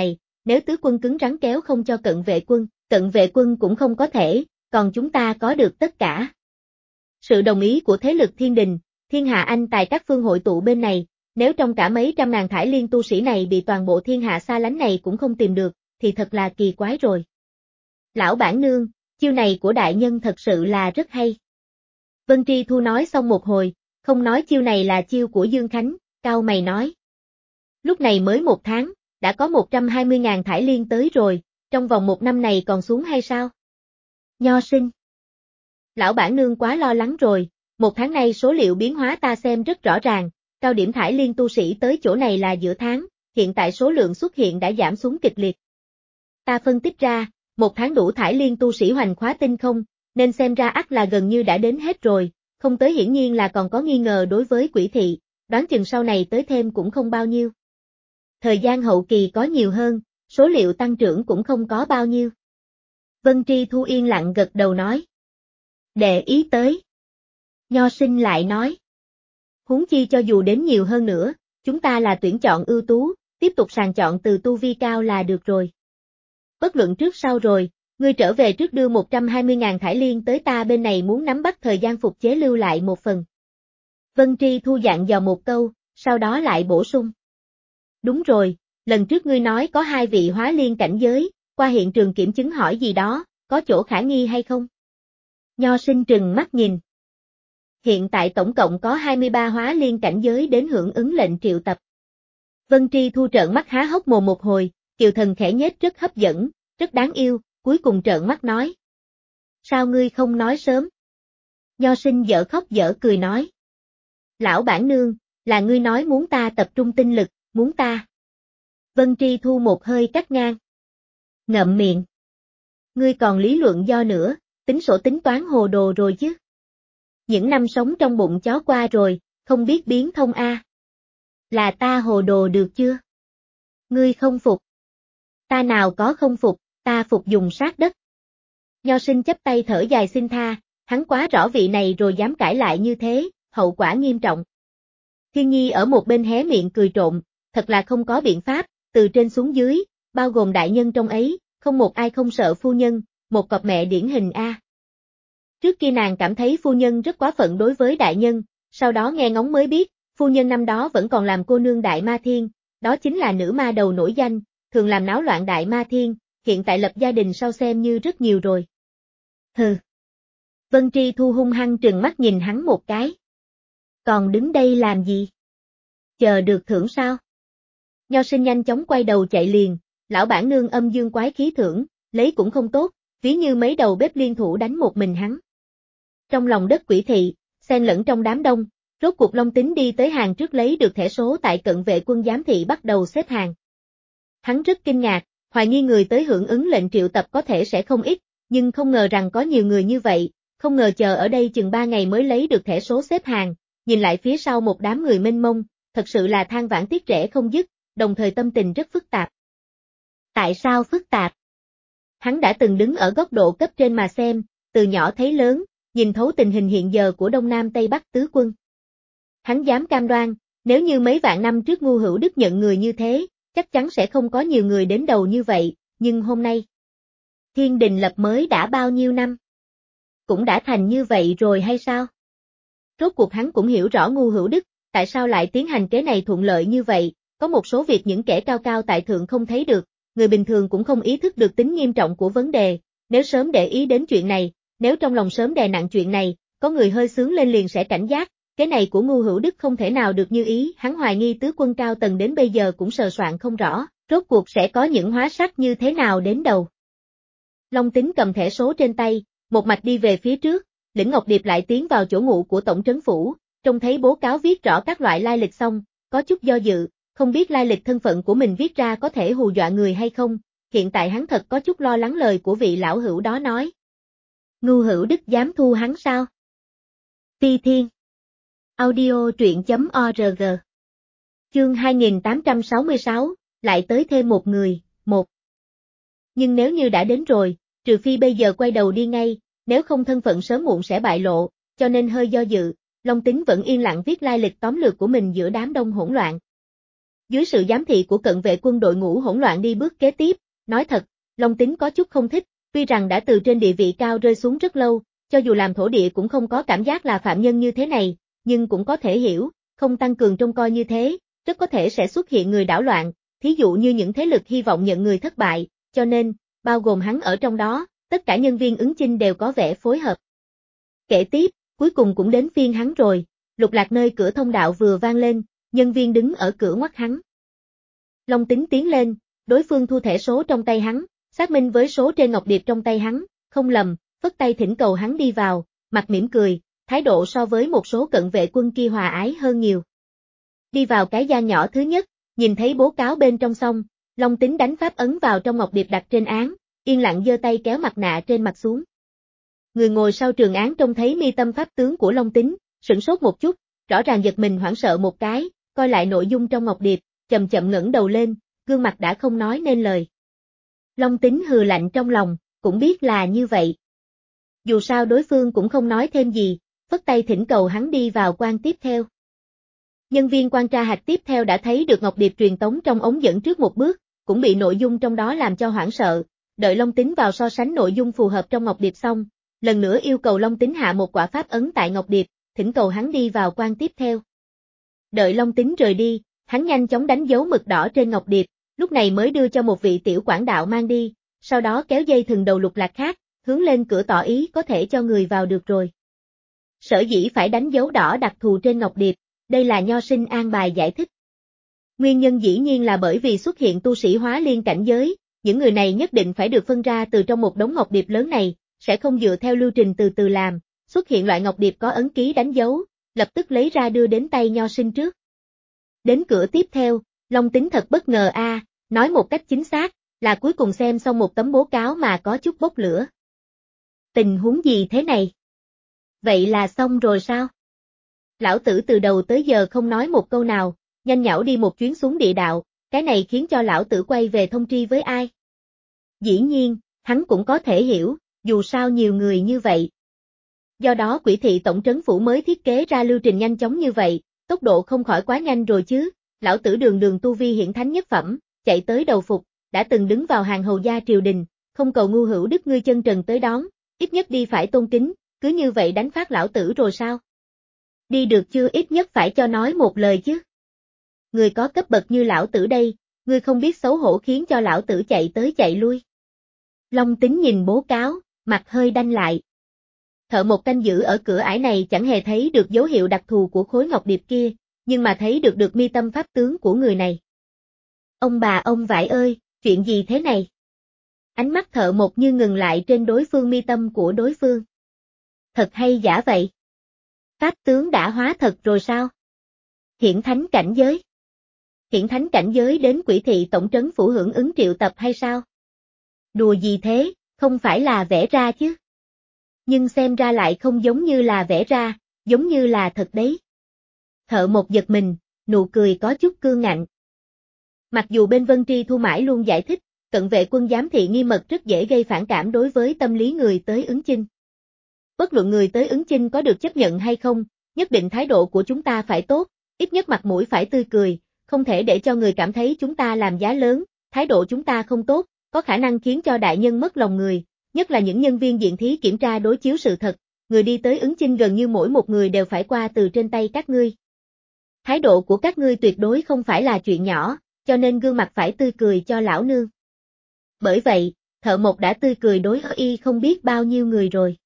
A: nếu tứ quân cứng rắn kéo không cho cận vệ quân, cận vệ quân cũng không có thể, còn chúng ta có được tất cả. Sự đồng ý của thế lực thiên đình, thiên hạ anh tài các phương hội tụ bên này, nếu trong cả mấy trăm ngàn thải liên tu sĩ này bị toàn bộ thiên hạ xa lánh này cũng không tìm được, thì thật là kỳ quái rồi. Lão bản nương, chiêu này của đại nhân thật sự là rất hay. Vân Tri Thu nói xong một hồi, không nói chiêu này là chiêu của Dương Khánh, cau mày nói. Lúc này mới một tháng, đã có một trăm hai mươi ngàn thải liên tới rồi, trong vòng một năm này còn xuống hay sao? Nho sinh. Lão bản nương quá lo lắng rồi, một tháng nay số liệu biến hóa ta xem rất rõ ràng, cao điểm thải liên tu sĩ tới chỗ này là giữa tháng, hiện tại số lượng xuất hiện đã giảm xuống kịch liệt. Ta phân tích ra, một tháng đủ thải liên tu sĩ hoành khóa tinh không, nên xem ra ắt là gần như đã đến hết rồi, không tới hiển nhiên là còn có nghi ngờ đối với quỷ thị, đoán chừng sau này tới thêm cũng không bao nhiêu. Thời gian hậu kỳ có nhiều hơn, số liệu tăng trưởng cũng không có bao nhiêu. Vân Tri Thu yên lặng gật đầu nói. Để ý tới. Nho sinh lại nói. Huống chi cho dù đến nhiều hơn nữa, chúng ta là tuyển chọn ưu tú, tiếp tục sàng chọn từ tu vi cao là được rồi. Bất luận trước sau rồi, ngươi trở về trước đưa một trăm hai mươi ngàn thải liên tới ta bên này muốn nắm bắt thời gian phục chế lưu lại một phần. Vân Tri Thu dặn dò một câu, sau đó lại bổ sung. Đúng rồi, lần trước ngươi nói có hai vị hóa liên cảnh giới, qua hiện trường kiểm chứng hỏi gì đó, có chỗ khả nghi hay không? Nho sinh trừng mắt nhìn. Hiện tại tổng cộng có hai mươi ba hóa liên cảnh giới đến hưởng ứng lệnh triệu tập. Vân Tri Thu trợn mắt há hốc mồm một hồi, kiều thần khẽ nhếch rất hấp dẫn, rất đáng yêu, cuối cùng trợn mắt nói. Sao ngươi không nói sớm? Nho sinh dở khóc dở cười nói. Lão bản nương, là ngươi nói muốn ta tập trung tinh lực, muốn ta. Vân Tri Thu một hơi cắt ngang. Ngậm miệng. Ngươi còn lý luận do nữa, tính sổ tính toán hồ đồ rồi chứ. Những năm sống trong bụng chó qua rồi, không biết biến thông a. Là ta hồ đồ được chưa? Ngươi không phục. Ta nào có không phục, ta phục dùng sát đất. Nho sinh chắp tay thở dài xin tha, hắn quá rõ vị này rồi dám cãi lại như thế, hậu quả nghiêm trọng. Thiên Nhi ở một bên hé miệng cười trộm, thật là không có biện pháp, từ trên xuống dưới, bao gồm đại nhân trong ấy, không một ai không sợ phu nhân, một cọc mẹ điển hình a. Trước kia nàng cảm thấy phu nhân rất quá phận đối với đại nhân, sau đó nghe ngóng mới biết, phu nhân năm đó vẫn còn làm cô nương Đại Ma Thiên, đó chính là nữ ma đầu nổi danh, thường làm náo loạn Đại Ma Thiên, hiện tại lập gia đình sau xem như rất nhiều rồi. Hừ. Vân Tri Thu hung hăng trừng mắt nhìn hắn một cái. Còn đứng đây làm gì? Chờ được thưởng sao? Nho sinh nhanh chóng quay đầu chạy liền, lão bản nương âm dương quái khí thưởng, lấy cũng không tốt, ví như mấy đầu bếp liên thủ đánh một mình hắn. Trong lòng đất quỷ thị, xen lẫn trong đám đông, rốt cuộc Long Tính đi tới hàng trước lấy được thẻ số tại cận vệ quân giám thị bắt đầu xếp hàng. Hắn rất kinh ngạc, hoài nghi người tới hưởng ứng lệnh triệu tập có thể sẽ không ít, nhưng không ngờ rằng có nhiều người như vậy, không ngờ chờ ở đây chừng ba ngày mới lấy được thẻ số xếp hàng, nhìn lại phía sau một đám người mênh mông, thật sự là than vãn tiếc rẻ không dứt, đồng thời tâm tình rất phức tạp. Tại sao phức tạp? Hắn đã từng đứng ở góc độ cấp trên mà xem, từ nhỏ thấy lớn, nhìn thấu tình hình hiện giờ của Đông Nam Tây Bắc tứ quân. Hắn dám cam đoan, nếu như mấy vạn năm trước Ngu Hữu Đức nhận người như thế, chắc chắn sẽ không có nhiều người đến đầu như vậy, nhưng hôm nay, thiên đình lập mới đã bao nhiêu năm? Cũng đã thành như vậy rồi hay sao? Rốt cuộc hắn cũng hiểu rõ Ngu Hữu Đức, tại sao lại tiến hành kế này thuận lợi như vậy, có một số việc những kẻ cao cao tại thượng không thấy được, người bình thường cũng không ý thức được tính nghiêm trọng của vấn đề, nếu sớm để ý đến chuyện này, nếu trong lòng sớm đè nặng chuyện này, có người hơi sướng lên liền sẽ cảnh giác, cái này của Ngu Hữu Đức không thể nào được như ý, hắn hoài nghi tứ quân cao tầng đến bây giờ cũng sờ soạn không rõ, rốt cuộc sẽ có những hóa sắc như thế nào đến đầu. Long Tính cầm thẻ số trên tay, một mạch đi về phía trước, Lĩnh Ngọc Điệp lại tiến vào chỗ ngủ của tổng trấn phủ, trông thấy bố cáo viết rõ các loại lai lịch xong, có chút do dự, không biết lai lịch thân phận của mình viết ra có thể hù dọa người hay không, hiện tại hắn thật có chút lo lắng lời của vị lão hữu đó nói. Ngu Hữu Đức dám thu hắn sao? Phi Thiên. Audio truyện chấm org. Chương hai nghìn tám trăm sáu mươi sáu, lại tới thêm một người, một. Nhưng nếu như đã đến rồi, trừ phi bây giờ quay đầu đi ngay, nếu không thân phận sớm muộn sẽ bại lộ, cho nên hơi do dự, Long Tính vẫn yên lặng viết lai lịch tóm lược của mình giữa đám đông hỗn loạn. Dưới sự giám thị của cận vệ quân đội ngũ hỗn loạn đi bước kế tiếp, nói thật, Long Tính có chút không thích, tuy rằng đã từ trên địa vị cao rơi xuống rất lâu, cho dù làm thổ địa cũng không có cảm giác là phạm nhân như thế này, nhưng cũng có thể hiểu, không tăng cường trông coi như thế, rất có thể sẽ xuất hiện người đảo loạn, thí dụ như những thế lực hy vọng nhận người thất bại, cho nên, bao gồm hắn ở trong đó, tất cả nhân viên ứng chinh đều có vẻ phối hợp. Kể tiếp, cuối cùng cũng đến phiên hắn rồi, lục lạc nơi cửa thông đạo vừa vang lên, nhân viên đứng ở cửa ngoắt hắn. Long Tính tiến lên, đối phương thu thẻ số trong tay hắn, xác minh với số trên ngọc điệp trong tay hắn, không lầm, phất tay thỉnh cầu hắn đi vào, mặt mỉm cười, thái độ so với một số cận vệ quân kia hòa ái hơn nhiều. Đi vào cái gian nhỏ thứ nhất, nhìn thấy bố cáo bên trong xong, Long Tính đánh pháp ấn vào trong ngọc điệp đặt trên án, yên lặng giơ tay kéo mặt nạ trên mặt xuống. Người ngồi sau trường án trông thấy mi tâm pháp tướng của Long Tính, sửng sốt một chút, rõ ràng giật mình hoảng sợ một cái, coi lại nội dung trong ngọc điệp, chậm chậm ngẩng đầu lên, gương mặt đã không nói nên lời. Long Tính hừ lạnh trong lòng, cũng biết là như vậy. Dù sao đối phương cũng không nói thêm gì, phất tay thỉnh cầu hắn đi vào quan tiếp theo. Nhân viên quan tra hạch tiếp theo đã thấy được ngọc điệp truyền tống trong ống dẫn trước một bước, cũng bị nội dung trong đó làm cho hoảng sợ, đợi Long Tính vào so sánh nội dung phù hợp trong ngọc điệp xong, lần nữa yêu cầu Long Tính hạ một quả pháp ấn tại ngọc điệp, thỉnh cầu hắn đi vào quan tiếp theo. Đợi Long Tính rời đi, hắn nhanh chóng đánh dấu mực đỏ trên ngọc điệp, lúc này mới đưa cho một vị tiểu quản đạo mang đi, sau đó kéo dây thừng đầu lục lạc khác, hướng lên cửa tỏ ý có thể cho người vào được rồi. Sở dĩ phải đánh dấu đỏ đặc thù trên ngọc điệp, đây là Nho Sinh an bài giải thích. Nguyên nhân dĩ nhiên là bởi vì xuất hiện tu sĩ hóa liên cảnh giới, những người này nhất định phải được phân ra từ trong một đống ngọc điệp lớn này, sẽ không dựa theo lưu trình từ từ làm, xuất hiện loại ngọc điệp có ấn ký đánh dấu, lập tức lấy ra đưa đến tay Nho Sinh trước. Đến cửa tiếp theo, Long Tính thật bất ngờ a, à, nói một cách chính xác, là cuối cùng xem xong một tấm bố cáo mà có chút bốc lửa. Tình huống gì thế này? Vậy là xong rồi sao? Lão tử từ đầu tới giờ không nói một câu nào, nhanh nhảu đi một chuyến xuống địa đạo, cái này khiến cho lão tử quay về thông tri với ai? Dĩ nhiên, hắn cũng có thể hiểu, dù sao nhiều người như vậy. Do đó Quỷ thị tổng trấn phủ mới thiết kế ra lưu trình nhanh chóng như vậy, tốc độ không khỏi quá nhanh rồi chứ, lão tử đường đường tu vi hiển thánh nhất phẩm, chạy tới đầu phục, đã từng đứng vào hàng hầu gia triều đình, không cầu ngu hữu đức ngươi chân trần tới đón, ít nhất đi phải tôn kính, cứ như vậy đánh phát lão tử rồi sao? Đi được chưa ít nhất phải cho nói một lời chứ. Người có cấp bậc như lão tử đây, ngươi không biết xấu hổ khiến cho lão tử chạy tới chạy lui. Long Tính nhìn bố cáo, mặt hơi đanh lại. Thợ một canh giữ ở cửa ải này chẳng hề thấy được dấu hiệu đặc thù của khối ngọc điệp kia, nhưng mà thấy được được mi tâm pháp tướng của người này. Ông bà ông vải ơi, chuyện gì thế này? Ánh mắt thợ một như ngừng lại trên đối phương mi tâm của đối phương. Thật hay giả vậy? Pháp tướng đã hóa thật rồi sao? Hiển thánh cảnh giới. Hiển thánh cảnh giới đến Quỷ thị tổng trấn phủ hưởng ứng triệu tập hay sao? Đùa gì thế, không phải là vẽ ra chứ? Nhưng xem ra lại không giống như là vẽ ra, giống như là thật đấy. Thợ một giật mình, nụ cười có chút cương ngạnh. Mặc dù bên Vân Tri Thu mãi luôn giải thích, cận vệ quân giám thị nghi mật rất dễ gây phản cảm đối với tâm lý người tới ứng chinh. Bất luận người tới ứng chinh có được chấp nhận hay không, nhất định thái độ của chúng ta phải tốt, ít nhất mặt mũi phải tươi cười, không thể để cho người cảm thấy chúng ta làm giá lớn, thái độ chúng ta không tốt, có khả năng khiến cho đại nhân mất lòng người, nhất là những nhân viên diện thí kiểm tra đối chiếu sự thật, người đi tới ứng chinh gần như mỗi một người đều phải qua từ trên tay các ngươi. Thái độ của các ngươi tuyệt đối không phải là chuyện nhỏ, cho nên gương mặt phải tươi cười cho lão nương. Bởi vậy, thợ một đã tươi cười đối ở y không biết bao nhiêu người rồi.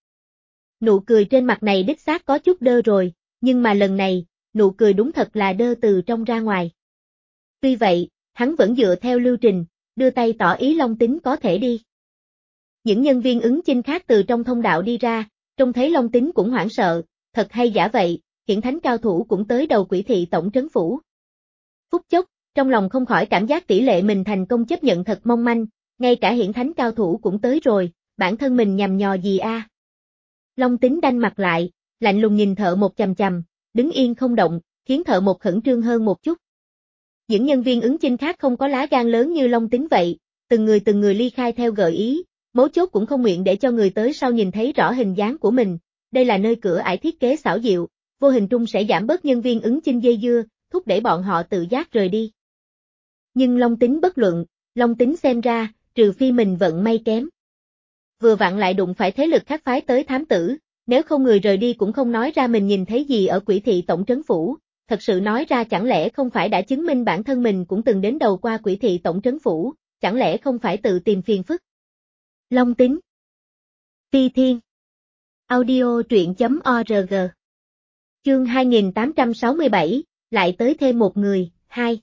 A: Nụ cười trên mặt này đích xác có chút đơ rồi, nhưng mà lần này, nụ cười đúng thật là đơ từ trong ra ngoài. Tuy vậy, hắn vẫn dựa theo lưu trình, đưa tay tỏ ý Long Tính có thể đi. Những nhân viên ứng chinh khác từ trong thông đạo đi ra, trông thấy Long Tính cũng hoảng sợ, thật hay giả vậy, hiển thánh cao thủ cũng tới đầu Quỷ thị tổng trấn phủ. Phút chốc, trong lòng không khỏi cảm giác tỷ lệ mình thành công chấp nhận thật mong manh, ngay cả hiển thánh cao thủ cũng tới rồi, bản thân mình nhằm nhò gì a? À? Long Tính đanh mặt lại, lạnh lùng nhìn thợ một chằm chằm, đứng yên không động, khiến thợ một khẩn trương hơn một chút. Những nhân viên ứng chinh khác không có lá gan lớn như Long Tính vậy, từng người từng người ly khai theo gợi ý, mấu chốt cũng không nguyện để cho người tới sau nhìn thấy rõ hình dáng của mình, đây là nơi cửa ải thiết kế xảo diệu, vô hình trung sẽ giảm bớt nhân viên ứng chinh dây dưa, thúc đẩy bọn họ tự giác rời đi. Nhưng Long Tính bất luận, Long Tính xem ra, trừ phi mình vận may kém. Vừa vặn lại đụng phải thế lực khác phái tới thám tử, nếu không người rời đi cũng không nói ra mình nhìn thấy gì ở Quỷ Thị Tổng Trấn Phủ, thật sự nói ra chẳng lẽ không phải đã chứng minh bản thân mình cũng từng đến đầu qua Quỷ Thị Tổng Trấn Phủ, chẳng lẽ không phải tự tìm phiền phức. Long Tính Phi Thiên Audio truyện.org Chương hai nghìn tám trăm sáu mươi bảy, lại tới thêm một người, hai.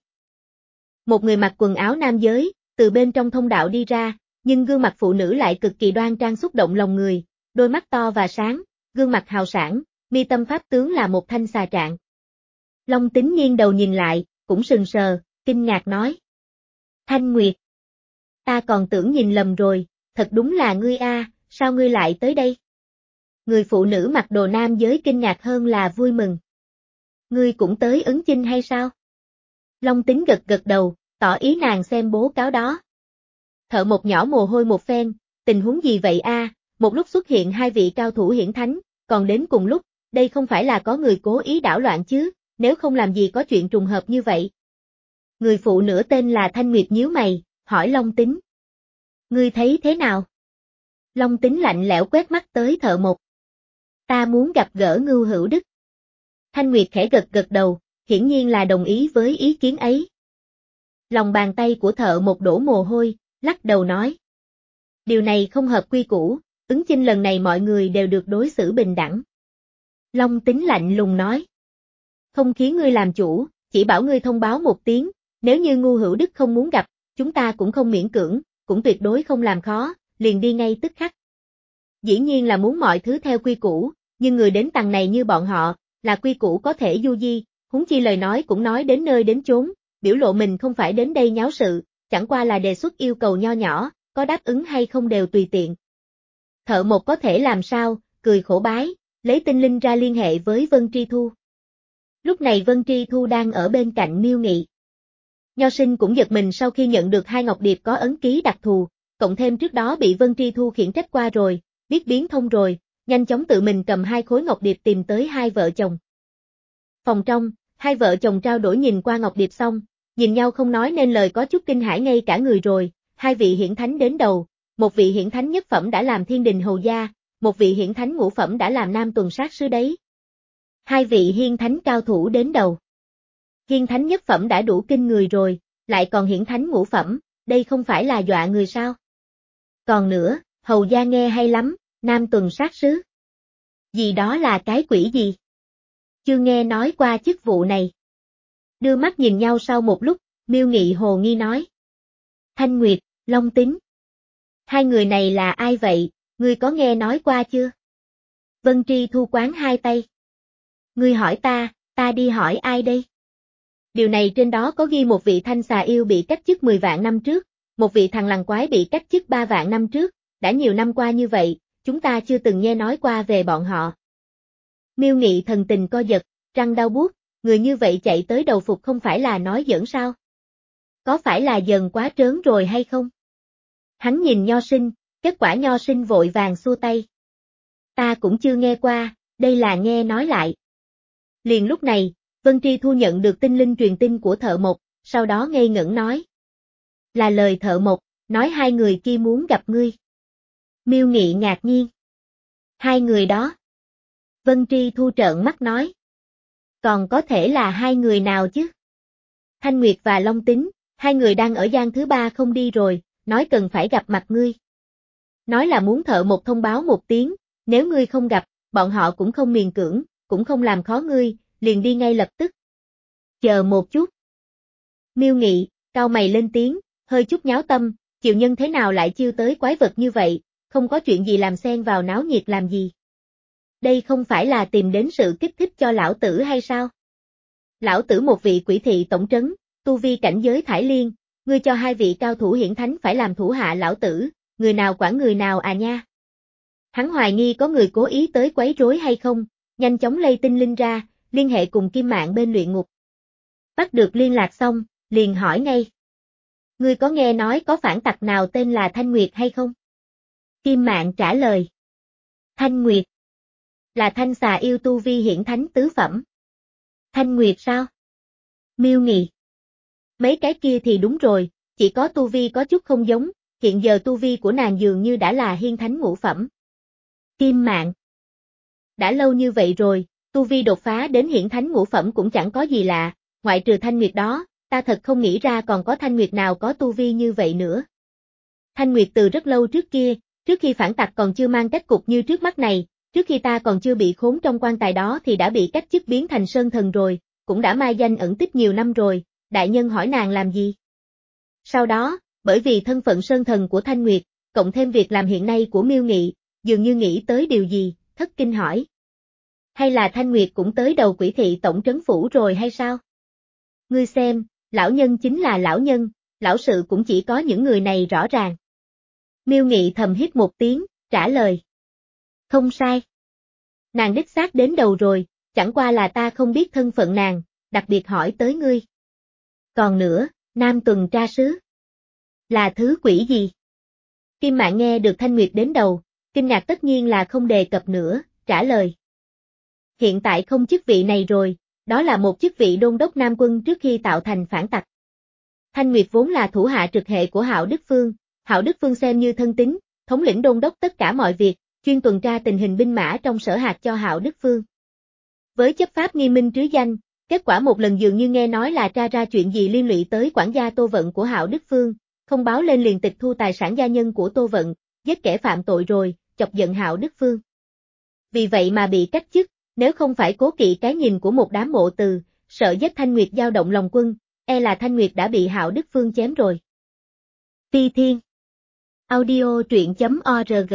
A: Một người mặc quần áo nam giới, từ bên trong thông đạo đi ra, nhưng gương mặt phụ nữ lại cực kỳ đoan trang xúc động lòng người, đôi mắt to và sáng, gương mặt hào sảng, mi tâm pháp tướng là một thanh xà trạng. Long Tính nghiêng đầu nhìn lại, cũng sừng sờ, kinh ngạc nói. Thanh Nguyệt. Ta còn tưởng nhìn lầm rồi, thật đúng là ngươi a, sao ngươi lại tới đây? Người phụ nữ mặc đồ nam giới kinh ngạc hơn là vui mừng. Ngươi cũng tới Ứng Chinh hay sao? Long Tính gật gật đầu, tỏ ý nàng xem bố cáo đó. Thợ một nhỏ mồ hôi một phen, tình huống gì vậy a? Một lúc xuất hiện hai vị cao thủ hiển thánh, còn đến cùng lúc, đây không phải là có người cố ý đảo loạn chứ, nếu không làm gì có chuyện trùng hợp như vậy. Người phụ nữ tên là Thanh Nguyệt nhíu mày, hỏi Long Tính. Ngươi thấy thế nào? Long Tính lạnh lẽo quét mắt tới thợ một. Ta muốn gặp gỡ Ngưu Hữu Đức. Thanh Nguyệt khẽ gật gật đầu, hiển nhiên là đồng ý với ý kiến ấy. Lòng bàn tay của thợ một đổ mồ hôi, lắc đầu nói. Điều này không hợp quy củ, Ứng Chinh lần này mọi người đều được đối xử bình đẳng. Long Tính lạnh lùng nói. Không khiến ngươi làm chủ, chỉ bảo ngươi thông báo một tiếng, nếu như Ngưu Hữu Đức không muốn gặp, chúng ta cũng không miễn cưỡng, cũng tuyệt đối không làm khó, liền đi ngay tức khắc. Dĩ nhiên là muốn mọi thứ theo quy củ, nhưng người đến tầng này như bọn họ, là quy củ có thể du di, huống chi lời nói cũng nói đến nơi đến chốn, biểu lộ mình không phải đến đây nháo sự, chẳng qua là đề xuất yêu cầu nho nhỏ, có đáp ứng hay không đều tùy tiện. Thợ một có thể làm sao, cười khổ bái, lấy tinh linh ra liên hệ với Vân Tri Thu. Lúc này Vân Tri Thu đang ở bên cạnh Miêu Nghị. Nho Sinh cũng giật mình sau khi nhận được hai ngọc điệp có ấn ký đặc thù, cộng thêm trước đó bị Vân Tri Thu khiển trách qua rồi, biết biến thông rồi, nhanh chóng tự mình cầm hai khối ngọc điệp tìm tới hai vợ chồng. Phòng trong, hai vợ chồng trao đổi nhìn qua ngọc điệp xong, nhìn nhau không nói nên lời có chút kinh hãi ngay cả người rồi, hai vị hiển thánh đến đầu, một vị hiển thánh nhất phẩm đã làm thiên đình hầu gia, một vị hiển thánh ngũ phẩm đã làm nam tuần sát sứ đấy. Hai vị hiên thánh cao thủ đến đầu. Hiên thánh nhất phẩm đã đủ kinh người rồi, lại còn hiển thánh ngũ phẩm, đây không phải là dọa người sao? Còn nữa, hầu gia nghe hay lắm, nam tuần sát sứ. Gì đó là cái quỷ gì? Chưa nghe nói qua chức vụ này. Đưa mắt nhìn nhau sau một lúc, Miêu Nghị hồ nghi nói. Thanh Nguyệt, Long Tính. Hai người này là ai vậy, ngươi có nghe nói qua chưa? Vân Tri Thu quán hai tay. Ngươi hỏi ta, ta đi hỏi ai đây? Điều này trên đó có ghi một vị thanh xà yêu bị cách chức mười vạn năm trước, một vị thằng lằn quái bị cách chức ba vạn năm trước, đã nhiều năm qua như vậy, chúng ta chưa từng nghe nói qua về bọn họ. Miêu Nghị thần tình co giật, răng đau buốt, người như vậy chạy tới đầu phục không phải là nói giỡn sao? Có phải là dần quá trớn rồi hay không? Hắn nhìn Nho Sinh, kết quả Nho Sinh vội vàng xua tay. Ta cũng chưa nghe qua, đây là nghe nói lại. Liền lúc này, Vân Tri Thu nhận được tinh linh truyền tin của thợ một, sau đó ngây ngẩn nói. Là lời thợ một, nói hai người kia muốn gặp ngươi. Miêu Nghị ngạc nhiên. Hai người đó. Vân Tri Thu trợn mắt nói. Còn có thể là hai người nào chứ? Thanh Nguyệt và Long Tính, hai người đang ở gian thứ ba không đi rồi, nói cần phải gặp mặt ngươi. Nói là muốn thợ một thông báo một tiếng, nếu ngươi không gặp, bọn họ cũng không miền cưỡng, cũng không làm khó ngươi, liền đi ngay lập tức. Chờ một chút. Miêu Nghị, cau mày lên tiếng, hơi chút nháo tâm, Triệu Nhân thế nào lại chiêu tới quái vật như vậy, không có chuyện gì làm xen vào náo nhiệt làm gì. Đây không phải là tìm đến sự kích thích cho lão tử hay sao? Lão tử một vị quỷ thị tổng trấn, tu vi cảnh giới thải liên, ngươi cho hai vị cao thủ hiển thánh phải làm thủ hạ lão tử, người nào quản người nào à nha. Hắn hoài nghi có người cố ý tới quấy rối hay không, nhanh chóng lây tinh linh ra, liên hệ cùng Kim Mạng bên luyện ngục. Bắt được liên lạc xong, liền hỏi ngay. Ngươi có nghe nói có phản tặc nào tên là Thanh Nguyệt hay không? Kim Mạng trả lời. Thanh Nguyệt. Là thanh xà yêu tu vi hiển thánh tứ phẩm. Thanh Nguyệt sao? Miêu Nghị. Mấy cái kia thì đúng rồi, chỉ có tu vi có chút không giống, hiện giờ tu vi của nàng dường như đã là hiên thánh ngũ phẩm. Kim Mạn. Đã lâu như vậy rồi, tu vi đột phá đến hiển thánh ngũ phẩm cũng chẳng có gì lạ, ngoại trừ Thanh Nguyệt đó, ta thật không nghĩ ra còn có Thanh Nguyệt nào có tu vi như vậy nữa. Thanh Nguyệt từ rất lâu trước kia, trước khi phản tặc còn chưa mang cách cục như trước mắt này, trước khi ta còn chưa bị khốn trong quan tài đó thì đã bị cách chức biến thành sơn thần rồi, cũng đã mai danh ẩn tích nhiều năm rồi, đại nhân hỏi nàng làm gì? Sau đó, bởi vì thân phận sơn thần của Thanh Nguyệt, cộng thêm việc làm hiện nay của Miêu Nghị, dường như nghĩ tới điều gì, thất kinh hỏi. Hay là Thanh Nguyệt cũng tới đầu Quỷ thị tổng trấn phủ rồi hay sao? Ngươi xem, lão nhân chính là lão nhân, lão sự cũng chỉ có những người này rõ ràng. Miêu Nghị thầm hít một tiếng, trả lời. Không sai. Nàng đích xác đến đầu rồi, chẳng qua là ta không biết thân phận nàng, đặc biệt hỏi tới ngươi. Còn nữa, Nam tuần tra sứ. Là thứ quỷ gì? Kim Mạn nghe được Thanh Nguyệt đến đầu, kinh ngạc tất nhiên là không đề cập nữa, trả lời. Hiện tại không chức vị này rồi, đó là một chức vị đôn đốc Nam quân trước khi tạo thành phản tặc. Thanh Nguyệt vốn là thủ hạ trực hệ của Hạo Đức Phương, Hạo Đức Phương xem như thân tín, thống lĩnh đôn đốc tất cả mọi việc, chuyên tuần tra tình hình binh mã trong sở hạt cho Hạo Đức Phương. Với chấp pháp nghiêm minh trứ danh, kết quả một lần dường như nghe nói là tra ra chuyện gì liên lụy tới quản gia Tô Vận của Hạo Đức Phương, không báo lên liền tịch thu tài sản gia nhân của Tô Vận, giết kẻ phạm tội rồi, chọc giận Hạo Đức Phương. Vì vậy mà bị cách chức, nếu không phải cố kỵ cái nhìn của một đám mộ từ, sợ giết Thanh Nguyệt dao động lòng quân, e là Thanh Nguyệt đã bị Hạo Đức Phương chém rồi. Phi Thiên. Audio truyện.org.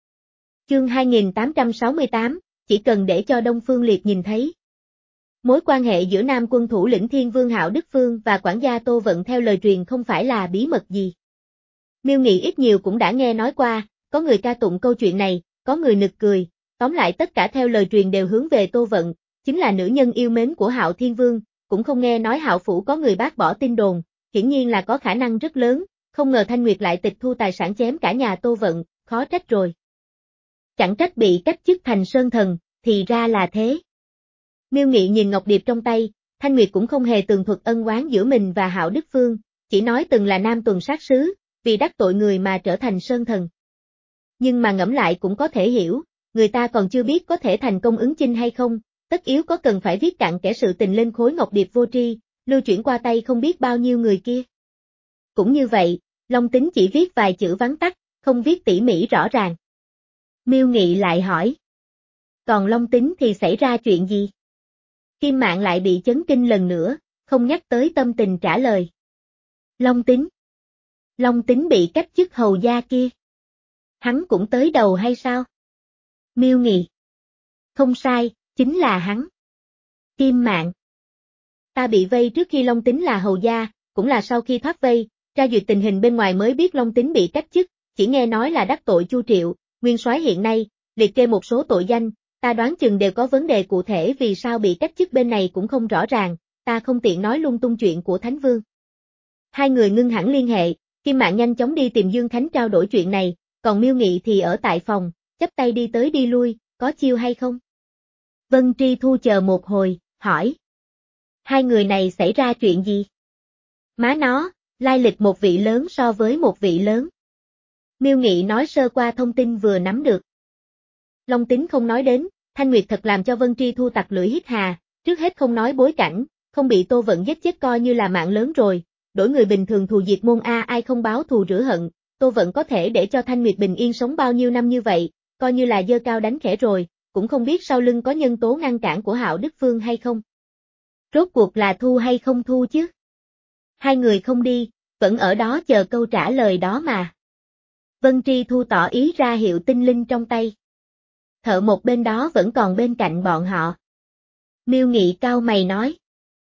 A: Chương hai nghìn tám trăm sáu mươi tám, chỉ cần để cho Đông Phương Liệt nhìn thấy. Mối quan hệ giữa Nam quân thủ lĩnh Thiên Vương Hạo Đức Phương và quản gia Tô Vận theo lời truyền không phải là bí mật gì. Miêu Nghị ít nhiều cũng đã nghe nói qua, có người ca tụng câu chuyện này, có người nực cười, tóm lại tất cả theo lời truyền đều hướng về Tô Vận, chính là nữ nhân yêu mến của Hạo Thiên Vương, cũng không nghe nói Hạo phủ có người bác bỏ tin đồn, hiển nhiên là có khả năng rất lớn, không ngờ Thanh Nguyệt lại tịch thu tài sản chém cả nhà Tô Vận, khó trách rồi. Chẳng trách bị cách chức thành sơn thần, thì ra là thế. Miêu Nghị nhìn ngọc điệp trong tay, Thanh Nguyệt cũng không hề tường thuật ân oán giữa mình và Hạo Đức Phương, chỉ nói từng là nam tuần sát sứ, vì đắc tội người mà trở thành sơn thần. Nhưng mà ngẫm lại cũng có thể hiểu, người ta còn chưa biết có thể thành công ứng chinh hay không, tất yếu có cần phải viết cặn kẽ sự tình lên khối ngọc điệp vô tri, lưu chuyển qua tay không biết bao nhiêu người kia. Cũng như vậy, Long Tính chỉ viết vài chữ vắn tắt, không viết tỉ mỉ rõ ràng. Miêu Nghị lại hỏi. Còn Long Tính thì xảy ra chuyện gì? Kim Mạn lại bị chấn kinh lần nữa, không nhắc tới tâm tình trả lời. Long Tính. Long Tính bị cách chức hầu gia kia. Hắn cũng tới đầu hay sao? Miêu Nghị. Không sai, chính là hắn. Kim Mạn. Ta bị vây trước khi Long Tính là hầu gia, cũng là sau khi thoát vây, tra duyệt tình hình bên ngoài mới biết Long Tính bị cách chức, chỉ nghe nói là đắc tội Chu Triệu, nguyên soái hiện nay, liệt kê một số tội danh, ta đoán chừng đều có vấn đề cụ thể vì sao bị cách chức bên này cũng không rõ ràng, ta không tiện nói lung tung chuyện của Thánh Vương. Hai người ngưng hẳn liên hệ, Kim Mạn nhanh chóng đi tìm Dương Khánh trao đổi chuyện này, còn Miêu Nghị thì ở tại phòng, chắp tay đi tới đi lui, có chiêu hay không? Vân Tri Thu chờ một hồi, hỏi. Hai người này xảy ra chuyện gì? Má nó, lai lịch một vị lớn so với một vị lớn. Miêu Nghị nói sơ qua thông tin vừa nắm được. Long Tính không nói đến, Thanh Nguyệt thật làm cho Vân Tri Thu tặc lưỡi hít hà, trước hết không nói bối cảnh, không bị Tô Vận giết chết coi như là mạng lớn rồi, đổi người bình thường thù diệt môn A ai không báo thù rửa hận, Tô Vận có thể để cho Thanh Nguyệt bình yên sống bao nhiêu năm như vậy, coi như là dơ cao đánh khẽ rồi, cũng không biết sau lưng có nhân tố ngăn cản của Hạo Đức Phương hay không. Rốt cuộc là thu hay không thu chứ? Hai người không đi, vẫn ở đó chờ câu trả lời đó mà. Vân Tri Thu tỏ ý ra hiệu tinh linh trong tay. Thợ một bên đó vẫn còn bên cạnh bọn họ. Miêu Nghị cau mày nói.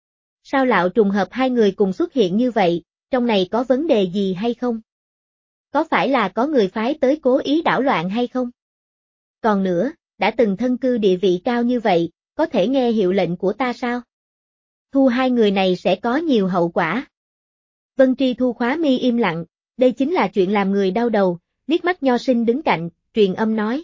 A: Sao lạo trùng hợp hai người cùng xuất hiện như vậy, trong này có vấn đề gì hay không? Có phải là có người phái tới cố ý đảo loạn hay không? Còn nữa, đã từng thân cư địa vị cao như vậy, có thể nghe hiệu lệnh của ta sao? Thu hai người này sẽ có nhiều hậu quả. Vân Tri Thu khóa mi im lặng, đây chính là chuyện làm người đau đầu, liếc mắt Nho Sinh đứng cạnh, truyền âm nói.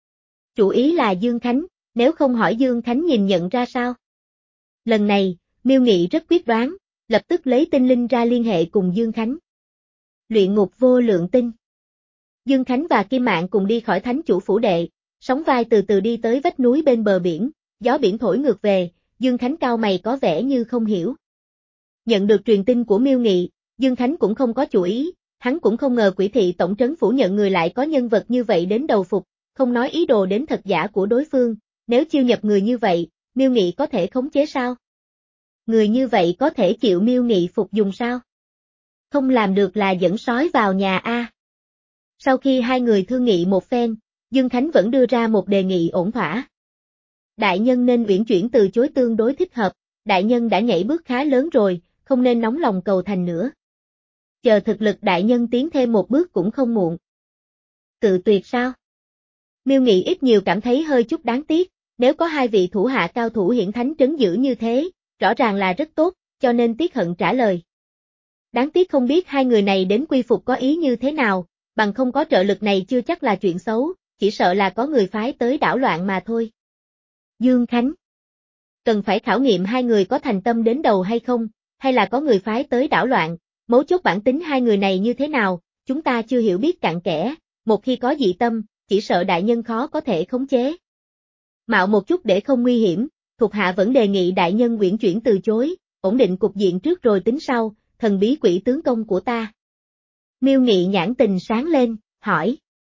A: Chủ ý là Dương Khánh, nếu không hỏi Dương Khánh nhìn nhận ra sao? Lần này, Miêu Nghị rất quyết đoán, lập tức lấy tinh linh ra liên hệ cùng Dương Khánh. Luyện ngục vô lượng tinh. Dương Khánh và Kim Mạn cùng đi khỏi thánh chủ phủ đệ, sóng vai từ từ đi tới vách núi bên bờ biển, gió biển thổi ngược về, Dương Khánh cau mày có vẻ như không hiểu. Nhận được truyền tin của Miêu Nghị, Dương Khánh cũng không có chú ý, hắn cũng không ngờ Quỷ thị tổng trấn phủ nhận người lại có nhân vật như vậy đến đầu phục, không nói ý đồ đến thật giả của đối phương, nếu chiêu nhập người như vậy, Miêu Nghị có thể khống chế sao? Người như vậy có thể chịu Miêu Nghị phục dùng sao? Không làm được là dẫn sói vào nhà a. Sau khi hai người thương nghị một phen, Dương Khánh vẫn đưa ra một đề nghị ổn thỏa. Đại nhân nên uyển chuyển từ chối tương đối thích hợp, đại nhân đã nhảy bước khá lớn rồi, không nên nóng lòng cầu thành nữa. Chờ thực lực đại nhân tiến thêm một bước cũng không muộn. Cự tuyệt sao? Miêu Nghị ít nhiều cảm thấy hơi chút đáng tiếc, nếu có hai vị thủ hạ cao thủ hiển thánh trấn giữ như thế, rõ ràng là rất tốt, cho nên tiếc hận trả lời. Đáng tiếc không biết hai người này đến quy phục có ý như thế nào, bằng không có trợ lực này chưa chắc là chuyện xấu, chỉ sợ là có người phái tới đảo loạn mà thôi. Dương Khánh. Cần phải khảo nghiệm hai người có thành tâm đến đầu hay không, hay là có người phái tới đảo loạn, mấu chốt bản tính hai người này như thế nào, chúng ta chưa hiểu biết cặn kẽ, một khi có dị tâm, chỉ sợ đại nhân khó có thể khống chế. Mạo một chút để không nguy hiểm, thuộc hạ vẫn đề nghị đại nhân uyển chuyển từ chối, ổn định cục diện trước rồi tính sau, thần bí quỷ tướng công của ta. Miêu Nghị nhãn tình sáng lên, hỏi.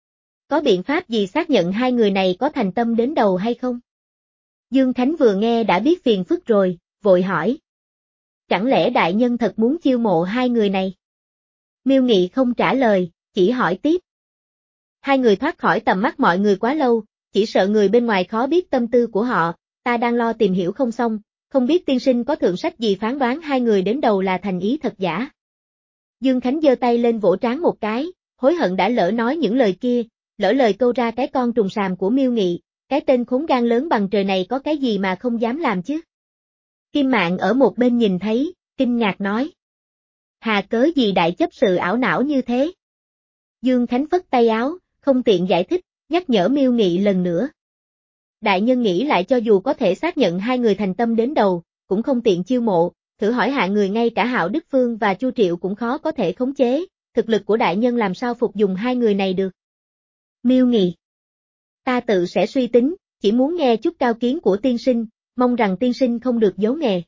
A: Có biện pháp gì xác nhận hai người này có thành tâm đến đầu hay không? Dương Khánh vừa nghe đã biết phiền phức rồi, vội hỏi. Chẳng lẽ đại nhân thật muốn chiêu mộ hai người này? Miêu Nghị không trả lời, chỉ hỏi tiếp. Hai người thoát khỏi tầm mắt mọi người quá lâu, chỉ sợ người bên ngoài khó biết tâm tư của họ, ta đang lo tìm hiểu không xong, không biết tiên sinh có thượng sách gì phán đoán hai người đến đầu là thành ý thật giả. Dương Khánh giơ tay lên vỗ trán một cái, hối hận đã lỡ nói những lời kia, lỡ lời câu ra cái con trùng sàm của Miêu Nghị, cái tên khốn gan lớn bằng trời này có cái gì mà không dám làm chứ. Kim Mạn ở một bên nhìn thấy, kinh ngạc nói. Hà cớ gì đại chấp sự ảo não như thế? Dương Khánh phất tay áo, không tiện giải thích, nhắc nhở Miêu Nghị lần nữa. Đại nhân nghĩ lại cho dù có thể xác nhận hai người thành tâm đến đầu, cũng không tiện chiêu mộ, thử hỏi hạ người ngay cả Hạo Đức Phương và Chu Triệu cũng khó có thể khống chế, thực lực của đại nhân làm sao phục dùng hai người này được. Miêu Nghị. Ta tự sẽ suy tính, chỉ muốn nghe chút cao kiến của tiên sinh, mong rằng tiên sinh không được giấu nghề.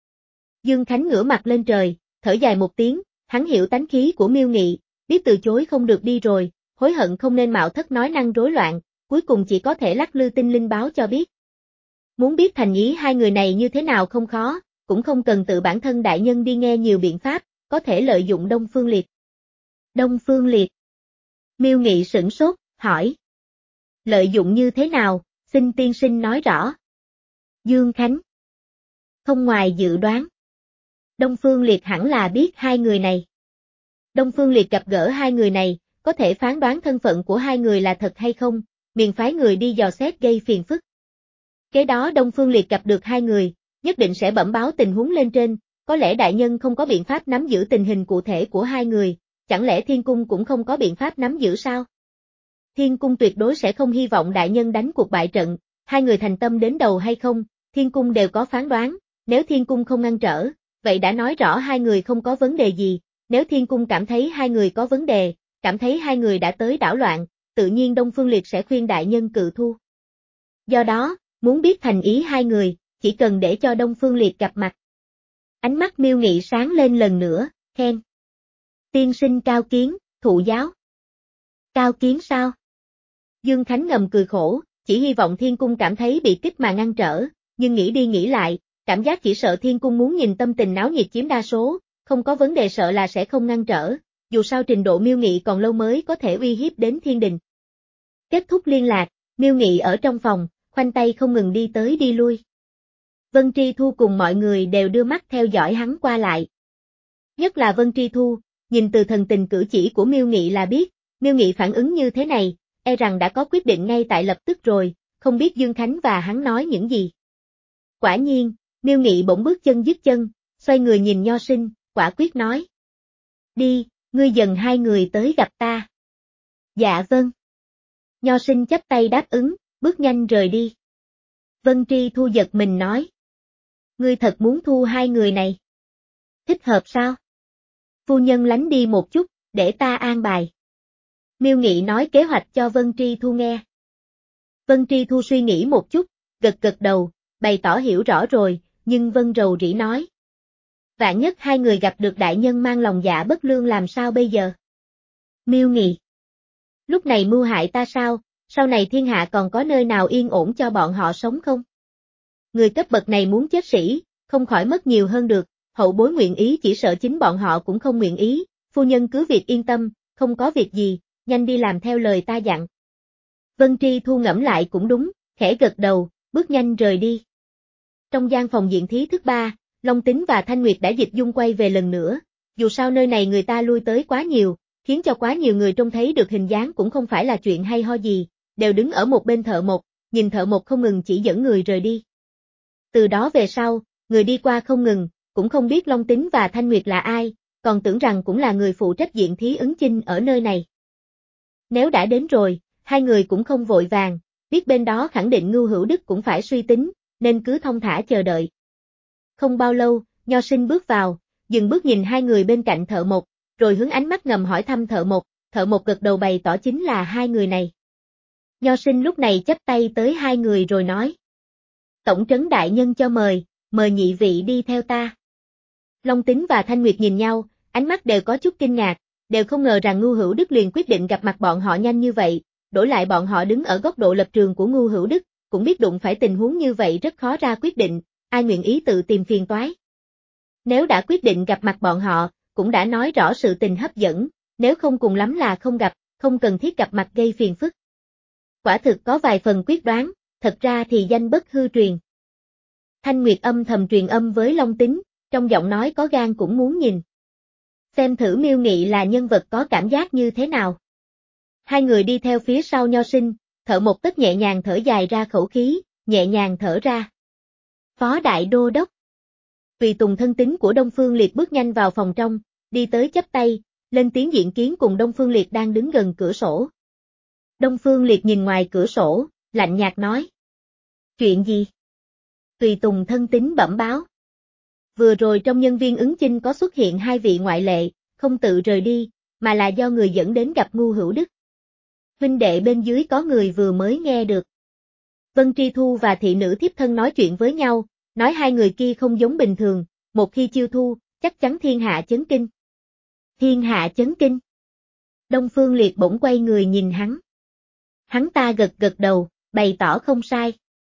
A: Dương Khánh ngửa mặt lên trời, thở dài một tiếng, hắn hiểu tánh khí của Miêu Nghị, biết từ chối không được đi rồi, hối hận không nên mạo thất nói năng rối loạn, cuối cùng chỉ có thể lắc lư tinh linh báo cho biết. Muốn biết thành ý hai người này như thế nào không khó, cũng không cần tự bản thân đại nhân đi nghe nhiều biện pháp, có thể lợi dụng Đông Phương Liệt. Đông Phương Liệt. Miêu Nghị sửng sốt, hỏi. Lợi dụng như thế nào, xin tiên sinh nói rõ. Dương Khánh. Không ngoài dự đoán. Đông Phương Liệt hẳn là biết hai người này. Đông Phương Liệt gặp gỡ hai người này, có thể phán đoán thân phận của hai người là thật hay không, miền phái người đi dò xét gây phiền phức. Kế đó Đông Phương Liệt gặp được hai người, nhất định sẽ bẩm báo tình huống lên trên, có lẽ đại nhân không có biện pháp nắm giữ tình hình cụ thể của hai người, chẳng lẽ Thiên Cung cũng không có biện pháp nắm giữ sao? Thiên Cung tuyệt đối sẽ không hy vọng đại nhân đánh cuộc bại trận, hai người thành tâm đến đầu hay không, Thiên Cung đều có phán đoán, nếu Thiên Cung không ngăn trở, vậy đã nói rõ hai người không có vấn đề gì, nếu Thiên Cung cảm thấy hai người có vấn đề, cảm thấy hai người đã tới đảo loạn, tự nhiên Đông Phương Liệt sẽ khuyên đại nhân cự thu. Do đó, muốn biết thành ý hai người, chỉ cần để cho Đông Phương Liệt gặp mặt. Ánh mắt Miêu Nghị sáng lên lần nữa, khen. Tiên sinh cao kiến, thụ giáo. Cao kiến sao? Dương Khánh ngầm cười khổ, chỉ hy vọng Thiên Cung cảm thấy bị kích mà ngăn trở, nhưng nghĩ đi nghĩ lại, cảm giác chỉ sợ Thiên Cung muốn nhìn tâm tình náo nhiệt chiếm đa số, không có vấn đề sợ là sẽ không ngăn trở, dù sao trình độ Miêu Nghị còn lâu mới có thể uy hiếp đến thiên đình. Kết thúc liên lạc, Miêu Nghị ở trong phòng, khoanh tay không ngừng đi tới đi lui. Vân Tri Thu cùng mọi người đều đưa mắt theo dõi hắn qua lại. Nhất là Vân Tri Thu, nhìn từ thần tình cử chỉ của Miêu Nghị là biết, Miêu Nghị phản ứng như thế này, e rằng đã có quyết định ngay tại lập tức rồi, không biết Dương Khánh và hắn nói những gì. Quả nhiên, Miêu Nghị bỗng bước chân dứt chân, xoay người nhìn Nho Sinh, quả quyết nói. Đi, ngươi dần hai người tới gặp ta. Dạ vâng. Nho Sinh chắp tay đáp ứng, bước nhanh rời đi. Vân Tri Thu giật mình nói. Ngươi thật muốn thu hai người này. Thích hợp sao? Phu nhân lánh đi một chút, để ta an bài. Miêu Nghị nói kế hoạch cho Vân Tri Thu nghe. Vân Tri Thu suy nghĩ một chút, gật gật đầu, bày tỏ hiểu rõ rồi, nhưng Vân rầu rĩ nói. Vạn nhất hai người gặp được đại nhân mang lòng dạ bất lương làm sao bây giờ? Miêu Nghị. Lúc này mưu hại ta sao, sau này thiên hạ còn có nơi nào yên ổn cho bọn họ sống không? Người cấp bậc này muốn chết sĩ, không khỏi mất nhiều hơn được, hậu bối nguyện ý chỉ sợ chính bọn họ cũng không nguyện ý, phu nhân cứ việc yên tâm, không có việc gì, nhanh đi làm theo lời ta dặn. Vân Tri Thu ngẫm lại cũng đúng, khẽ gật đầu, bước nhanh rời đi. Trong gian phòng diện thí thứ ba, Long Tính và Thanh Nguyệt đã dịch dung quay về lần nữa, dù sao nơi này người ta lui tới quá nhiều, khiến cho quá nhiều người trông thấy được hình dáng cũng không phải là chuyện hay ho gì, đều đứng ở một bên thợ mộc, nhìn thợ mộc không ngừng chỉ dẫn người rời đi. Từ đó về sau, người đi qua không ngừng, cũng không biết Long Tính và Thanh Nguyệt là ai, còn tưởng rằng cũng là người phụ trách diện thí ứng chinh ở nơi này. Nếu đã đến rồi, hai người cũng không vội vàng, biết bên đó khẳng định Ngưu Hữu Đức cũng phải suy tính, nên cứ thong thả chờ đợi. Không bao lâu, Nho Sinh bước vào, dừng bước nhìn hai người bên cạnh thợ mộc, rồi hướng ánh mắt ngầm hỏi thăm thợ mộc, thợ mộc gật đầu bày tỏ chính là hai người này. Nho Sinh lúc này chắp tay tới hai người rồi nói. Tổng trấn đại nhân cho mời, mời nhị vị đi theo ta. Long Tính và Thanh Nguyệt nhìn nhau, ánh mắt đều có chút kinh ngạc, đều không ngờ rằng Ngưu Hữu Đức liền quyết định gặp mặt bọn họ nhanh như vậy, đổi lại bọn họ đứng ở góc độ lập trường của Ngưu Hữu Đức, cũng biết đụng phải tình huống như vậy rất khó ra quyết định, ai nguyện ý tự tìm phiền toái. Nếu đã quyết định gặp mặt bọn họ, cũng đã nói rõ sự tình hấp dẫn, nếu không cùng lắm là không gặp, không cần thiết gặp mặt gây phiền phức. Quả thực có vài phần quyết đoán, thật ra thì danh bất hư truyền. Thanh Nguyệt âm thầm truyền âm với Long Tính, trong giọng nói có gan cũng muốn nhìn. Xem thử Miêu Nghị là nhân vật có cảm giác như thế nào. Hai người đi theo phía sau Nho Sinh, thợ một tất nhẹ nhàng thở dài ra khẩu khí, nhẹ nhàng thở ra. Phó Đại Đô Đốc. Tùy tùng thân tín của Đông Phương Liệt bước nhanh vào phòng trong, đi tới chắp tay, lên tiếng diện kiến cùng Đông Phương Liệt đang đứng gần cửa sổ. Đông Phương Liệt nhìn ngoài cửa sổ, lạnh nhạt nói. Chuyện gì? Tùy tùng thân tín bẩm báo. Vừa rồi trong nhân viên ứng chinh có xuất hiện hai vị ngoại lệ, không tự rời đi, mà là do người dẫn đến gặp Ngưu Hữu Đức. Huynh đệ bên dưới có người vừa mới nghe được. Vân Tri Thu và thị nữ thiếp thân nói chuyện với nhau, nói hai người kia không giống bình thường, một khi chiêu thu, chắc chắn thiên hạ chấn kinh. Thiên hạ chấn kinh. Đông Phương Liệt bỗng quay người nhìn hắn. Hắn ta gật gật đầu, bày tỏ không sai.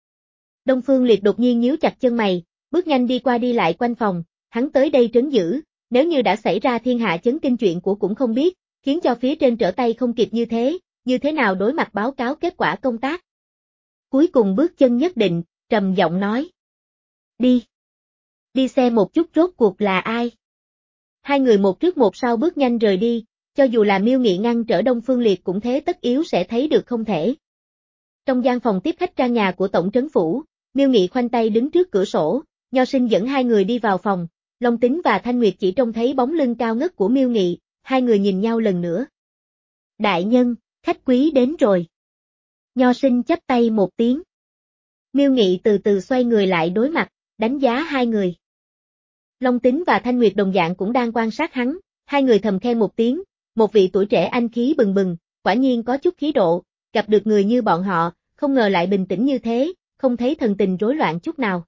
A: Đông Phương Liệt đột nhiên nhíu chặt chân mày, bước nhanh đi qua đi lại quanh phòng, hắn tới đây trấn giữ, nếu như đã xảy ra thiên hạ chấn kinh chuyện của cũng không biết, khiến cho phía trên trở tay không kịp như thế, như thế nào đối mặt báo cáo kết quả công tác. Cuối cùng bước chân nhất định, trầm giọng nói. Đi. Đi xem một chút rốt cuộc là ai. Hai người một trước một sau bước nhanh rời đi, cho dù là Miêu Nghị ngăn trở Đông Phương Liệt cũng thế tất yếu sẽ thấy được không thể. Trong gian phòng tiếp khách trang nhà của Tổng trấn phủ, Miêu Nghị khoanh tay đứng trước cửa sổ, Nho Sinh dẫn hai người đi vào phòng, Long Tính và Thanh Nguyệt chỉ trông thấy bóng lưng cao ngất của Miêu Nghị, hai người nhìn nhau lần nữa. Đại nhân, khách quý đến rồi. Nho Sinh chắp tay một tiếng. Miêu Nghị từ từ xoay người lại đối mặt, đánh giá hai người. Long Tính và Thanh Nguyệt đồng dạng cũng đang quan sát hắn, hai người thầm khen một tiếng, một vị tuổi trẻ anh khí bừng bừng, quả nhiên có chút khí độ, gặp được người như bọn họ, không ngờ lại bình tĩnh như thế, không thấy thần tình rối loạn chút nào.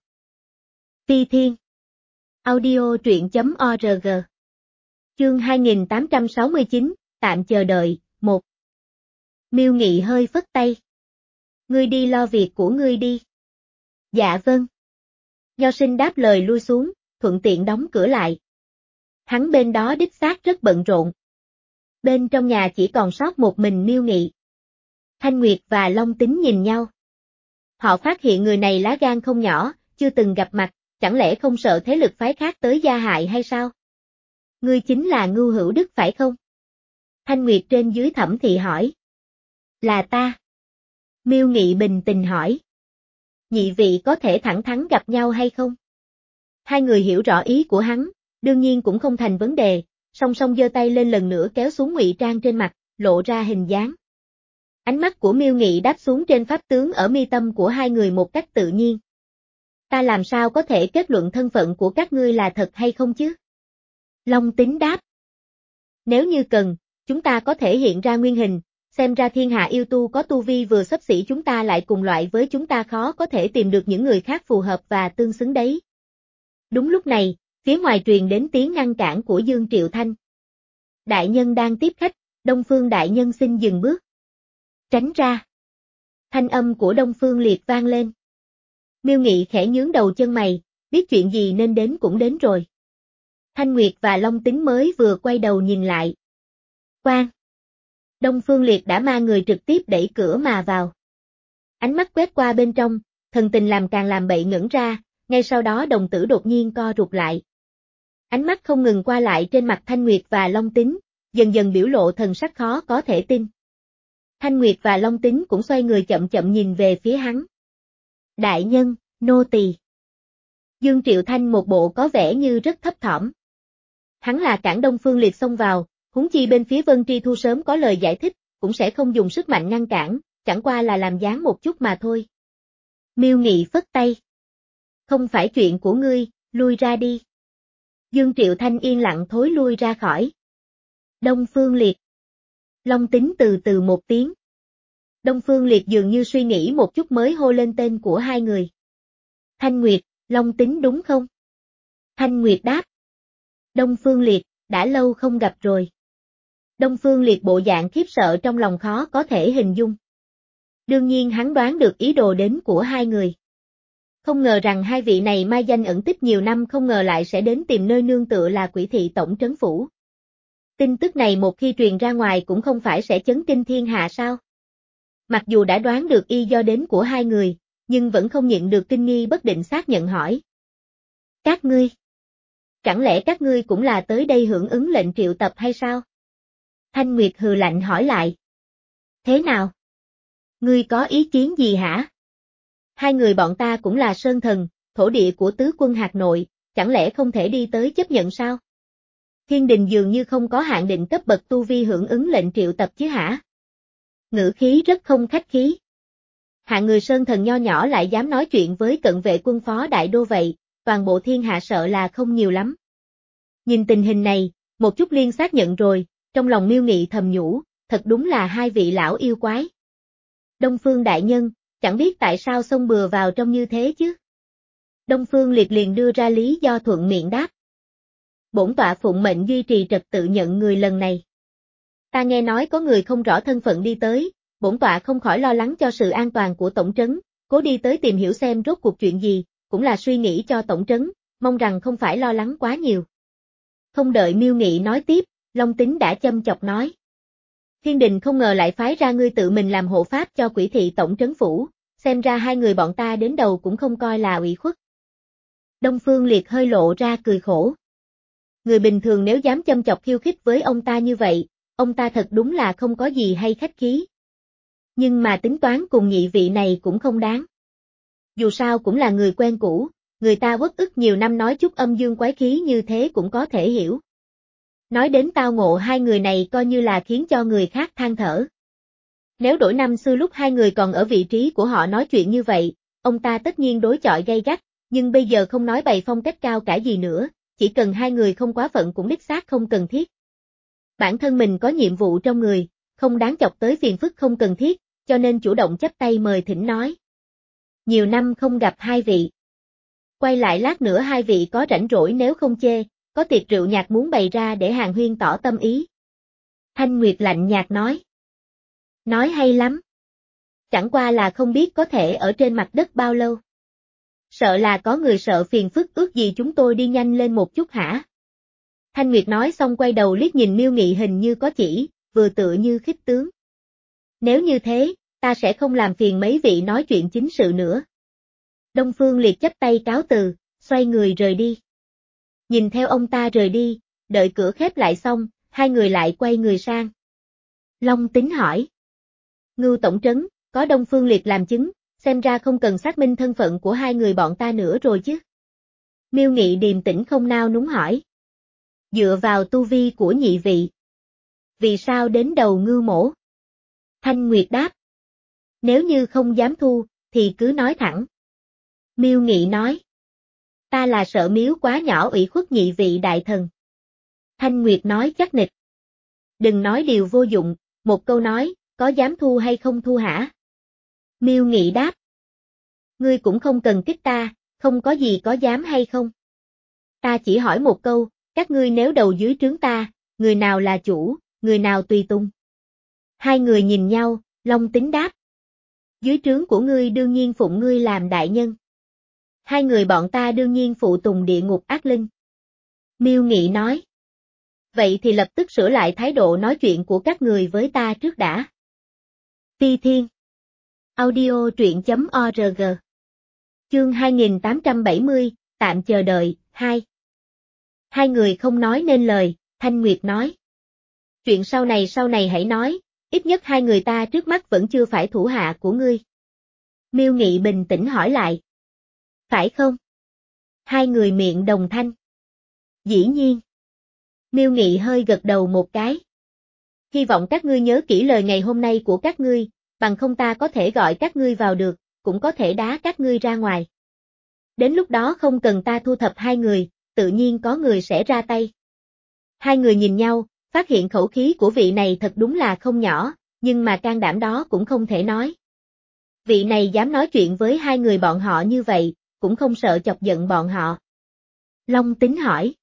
A: Phi Thiên Audio truyện chấm org Chương hai nghìn tám trăm sáu mươi chín, tạm chờ đợi, một Miêu Nghị hơi phất tay. Ngươi đi lo việc của ngươi đi. Dạ vâng. Nho Sinh đáp lời lui xuống, thuận tiện đóng cửa lại. Hắn bên đó đích xác rất bận rộn. Bên trong nhà chỉ còn sót một mình Miêu Nghị. Thanh Nguyệt và Long Tính nhìn nhau. Họ phát hiện người này lá gan không nhỏ, chưa từng gặp mặt, chẳng lẽ không sợ thế lực phái khác tới gia hại hay sao? Ngươi chính là Ngưu Hữu Đức phải không? Thanh Nguyệt trên dưới thẩm thị hỏi. Là ta. Miêu Nghị bình tĩnh hỏi. Nhị vị có thể thẳng thắn gặp nhau hay không? Hai người hiểu rõ ý của hắn, đương nhiên cũng không thành vấn đề, song song giơ tay lên lần nữa kéo xuống ngụy trang trên mặt, lộ ra hình dáng. Ánh mắt của Miêu Nghị đáp xuống trên pháp tướng ở mi tâm của hai người một cách tự nhiên. Ta làm sao có thể kết luận thân phận của các ngươi là thật hay không chứ? Long Tính đáp. Nếu như cần, chúng ta có thể hiện ra nguyên hình, xem ra thiên hạ yêu tu có tu vi vừa xấp xỉ chúng ta lại cùng loại với chúng ta khó có thể tìm được những người khác phù hợp và tương xứng đấy. Đúng lúc này, phía ngoài truyền đến tiếng ngăn cản của Dương Triệu Thanh. Đại nhân đang tiếp khách, Đông Phương đại nhân xin dừng bước. Tránh ra. Thanh âm của Đông Phương Liệt vang lên. Miêu Nghị khẽ nhướng đầu chân mày, biết chuyện gì nên đến cũng đến rồi. Thanh Nguyệt và Long Tính mới vừa quay đầu nhìn lại. Quan. Đông Phương Liệt đã ma người trực tiếp đẩy cửa mà vào. Ánh mắt quét qua bên trong, thần tình làm càng làm bậy ngẩn ra, ngay sau đó đồng tử đột nhiên co rụt lại. Ánh mắt không ngừng qua lại trên mặt Thanh Nguyệt và Long Tính, dần dần biểu lộ thần sắc khó có thể tin. Thanh Nguyệt và Long Tính cũng xoay người chậm chậm nhìn về phía hắn. Đại nhân, nô tỳ. Dương Triệu Thanh một bộ có vẻ như rất thấp thỏm. Hắn là cản Đông Phương Liệt xông vào, huống chi bên phía Vân Tri Thu sớm có lời giải thích, cũng sẽ không dùng sức mạnh ngăn cản, chẳng qua là làm dáng một chút mà thôi. Miêu Nghị phất tay. Không phải chuyện của ngươi, lui ra đi. Dương Triệu Thanh yên lặng thối lui ra khỏi. Đông Phương Liệt. Long Tính từ từ một tiếng. Đông Phương Liệt dường như suy nghĩ một chút mới hô lên tên của hai người. Thanh Nguyệt, Long Tính đúng không? Thanh Nguyệt đáp. Đông Phương Liệt, đã lâu không gặp rồi. Đông Phương Liệt bộ dạng khiếp sợ trong lòng khó có thể hình dung. Đương nhiên hắn đoán được ý đồ đến của hai người. Không ngờ rằng hai vị này mai danh ẩn tích nhiều năm không ngờ lại sẽ đến tìm nơi nương tựa là Quỷ thị tổng trấn phủ. Tin tức này một khi truyền ra ngoài cũng không phải sẽ chấn kinh thiên hạ sao? Mặc dù đã đoán được y do đến của hai người, nhưng vẫn không nhịn được kinh nghi bất định xác nhận hỏi. Các ngươi? Chẳng lẽ các ngươi cũng là tới đây hưởng ứng lệnh triệu tập hay sao? Thanh Nguyệt hừ lạnh hỏi lại. Thế nào? Ngươi có ý kiến gì hả? Hai người bọn ta cũng là sơn thần, thổ địa của tứ quân hạt nội, chẳng lẽ không thể đi tới chấp nhận sao? Thiên đình dường như không có hạn định cấp bậc tu vi hưởng ứng lệnh triệu tập chứ hả? Ngữ khí rất không khách khí. Hạng người sơn thần nho nhỏ lại dám nói chuyện với cận vệ quân phó đại đô vậy, toàn bộ thiên hạ sợ là không nhiều lắm. Nhìn tình hình này, một chút liên xác nhận rồi, trong lòng Miêu Nghị thầm nhủ, thật đúng là hai vị lão yêu quái. Đông Phương đại nhân, chẳng biết tại sao xông bừa vào trong như thế chứ. Đông Phương Liệt liền đưa ra lý do thuận miệng đáp. Bổn tọa phụng mệnh duy trì trật tự nhận người lần này. Ta nghe nói có người không rõ thân phận đi tới, bổn tọa không khỏi lo lắng cho sự an toàn của tổng trấn, cố đi tới tìm hiểu xem rốt cuộc chuyện gì, cũng là suy nghĩ cho tổng trấn, mong rằng không phải lo lắng quá nhiều. Không đợi Miêu Nghị nói tiếp, Long Tính đã châm chọc nói. Thiên đình không ngờ lại phái ra ngươi tự mình làm hộ pháp cho Quỷ thị tổng trấn phủ, xem ra hai người bọn ta đến đầu cũng không coi là ủy khuất. Đông Phương Liệt hơi lộ ra cười khổ. Người bình thường nếu dám châm chọc khiêu khích với ông ta như vậy, ông ta thật đúng là không có gì hay khách khí. Nhưng mà tính toán cùng nhị vị này cũng không đáng. Dù sao cũng là người quen cũ, người ta uất ức nhiều năm nói chút âm dương quái khí như thế cũng có thể hiểu. Nói đến tao ngộ hai người này coi như là khiến cho người khác than thở. Nếu đổi năm xưa lúc hai người còn ở vị trí của họ nói chuyện như vậy, ông ta tất nhiên đối chọi gay gắt, nhưng bây giờ không nói bày phong cách cao cả gì nữa, chỉ cần hai người không quá phận cũng đích xác không cần thiết. Bản thân mình có nhiệm vụ trong người, không đáng chọc tới phiền phức không cần thiết, cho nên chủ động chắp tay mời thỉnh nói. Nhiều năm không gặp hai vị. Quay lại lát nữa hai vị có rảnh rỗi nếu không chê, có tiệc rượu nhạc muốn bày ra để hàng huyên tỏ tâm ý. Thanh Nguyệt lạnh nhạt nói. Nói hay lắm. Chẳng qua là không biết có thể ở trên mặt đất bao lâu. Sợ là có người sợ phiền phức ước gì chúng tôi đi nhanh lên một chút hả? Thanh Nguyệt nói xong quay đầu liếc nhìn Miêu Nghị hình như có chỉ, vừa tựa như khích tướng. Nếu như thế, ta sẽ không làm phiền mấy vị nói chuyện chính sự nữa. Đông Phương Liệt chắp tay cáo từ, xoay người rời đi. Nhìn theo ông ta rời đi, đợi cửa khép lại xong, hai người lại quay người sang. Long Tính hỏi. Ngưu tổng trấn, có Đông Phương Liệt làm chứng, xem ra không cần xác minh thân phận của hai người bọn ta nữa rồi chứ. Miêu Nghị điềm tĩnh không nao núng hỏi. Dựa vào tu vi của nhị vị. Vì sao đến đầu Ngưu mổ? Thanh Nguyệt đáp. Nếu như không dám thu, thì cứ nói thẳng. Miêu Nghị nói. Ta là sợ miếu quá nhỏ ủy khuất nhị vị đại thần. Thanh Nguyệt nói chắc nịch. Đừng nói điều vô dụng, một câu nói, có dám thu hay không thu hả? Miêu Nghị đáp. Ngươi cũng không cần kích ta, không có gì có dám hay không. Ta chỉ hỏi một câu, các ngươi nếu đầu dưới trướng ta, người nào là chủ, người nào tùy tùng. Hai người nhìn nhau, Long Tính đáp. Dưới trướng của ngươi đương nhiên phụng ngươi làm đại nhân. Hai người bọn ta đương nhiên phụ tùng địa ngục ác linh. Miêu Nghị nói. Vậy thì lập tức sửa lại thái độ nói chuyện của các người với ta trước đã. Phi Thiên. Audio truyện chấm org. Chương hai nghìn tám trăm bảy mươi, tạm chờ đợi, hai. Hai người không nói nên lời, Thanh Nguyệt nói. Chuyện sau này sau này hãy nói, ít nhất hai người ta trước mắt vẫn chưa phải thủ hạ của ngươi. Miêu Nghị bình tĩnh hỏi lại. Phải không? Hai người miệng đồng thanh. Dĩ nhiên. Miêu Nghị hơi gật đầu một cái. Hy vọng các ngươi nhớ kỹ lời ngày hôm nay của các ngươi, bằng không ta có thể gọi các ngươi vào được, cũng có thể đá các ngươi ra ngoài. Đến lúc đó không cần ta thu thập hai người, tự nhiên có người sẽ ra tay. Hai người nhìn nhau, phát hiện khẩu khí của vị này thật đúng là không nhỏ, nhưng mà can đảm đó cũng không thể nói. Vị này dám nói chuyện với hai người bọn họ như vậy, cũng không sợ chọc giận bọn họ. Long Tính hỏi.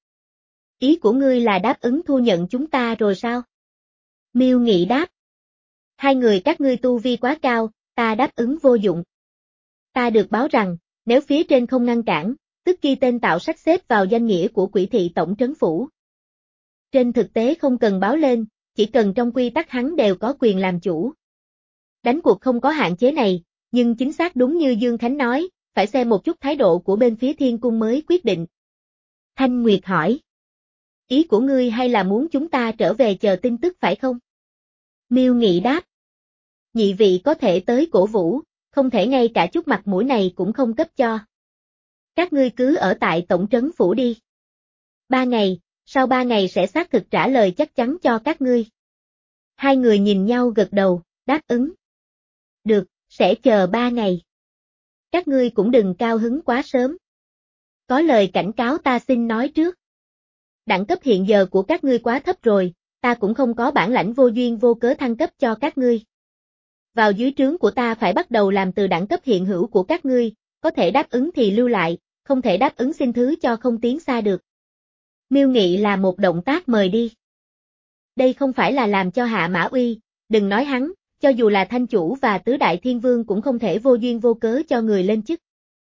A: Ý của ngươi là đáp ứng thu nhận chúng ta rồi sao? Miêu Nghị đáp. Hai người các ngươi tu vi quá cao, ta đáp ứng vô dụng. Ta được báo rằng, nếu phía trên không ngăn cản, tức ghi tên tạo sách xếp vào danh nghĩa của Quỷ thị tổng trấn phủ. Trên thực tế không cần báo lên, chỉ cần trong quy tắc hắn đều có quyền làm chủ. Đánh cuộc không có hạn chế này, nhưng chính xác đúng như Dương Khánh nói, phải xem một chút thái độ của bên phía Thiên Cung mới quyết định. Thanh Nguyệt hỏi. Ý của ngươi hay là muốn chúng ta trở về chờ tin tức phải không? Miêu Nghị đáp. Nhị vị có thể tới cổ vũ, không thể ngay cả chút mặt mũi này cũng không cấp cho. Các ngươi cứ ở tại tổng trấn phủ đi. Ba ngày, sau ba ngày sẽ xác thực trả lời chắc chắn cho các ngươi. Hai người nhìn nhau gật đầu, đáp ứng. Được, sẽ chờ ba ngày. Các ngươi cũng đừng cao hứng quá sớm. Có lời cảnh cáo ta xin nói trước. Đẳng cấp hiện giờ của các ngươi quá thấp rồi, ta cũng không có bản lãnh vô duyên vô cớ thăng cấp cho các ngươi. Vào dưới trướng của ta phải bắt đầu làm từ đẳng cấp hiện hữu của các ngươi, có thể đáp ứng thì lưu lại, không thể đáp ứng xin thứ cho không tiến xa được. Miêu Nghị là một động tác mời đi. Đây không phải là làm cho hạ mã uy, đừng nói hắn, cho dù là thanh chủ và tứ đại thiên vương cũng không thể vô duyên vô cớ cho người lên chức.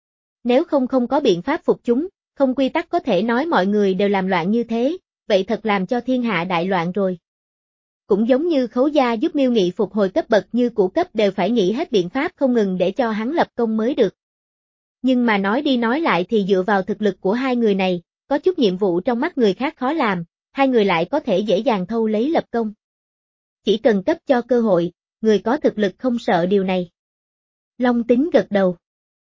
A: Nếu không không có biện pháp phục chúng, không quy tắc có thể nói mọi người đều làm loạn như thế, vậy thật làm cho thiên hạ đại loạn rồi. Cũng giống như Khấu gia giúp Miêu Nghị phục hồi cấp bậc như cũ cấp đều phải nghĩ hết biện pháp không ngừng để cho hắn lập công mới được. Nhưng mà nói đi nói lại thì dựa vào thực lực của hai người này, có chút nhiệm vụ trong mắt người khác khó làm, hai người lại có thể dễ dàng thâu lấy lập công. Chỉ cần cấp cho cơ hội, người có thực lực không sợ điều này. Long Tính gật đầu.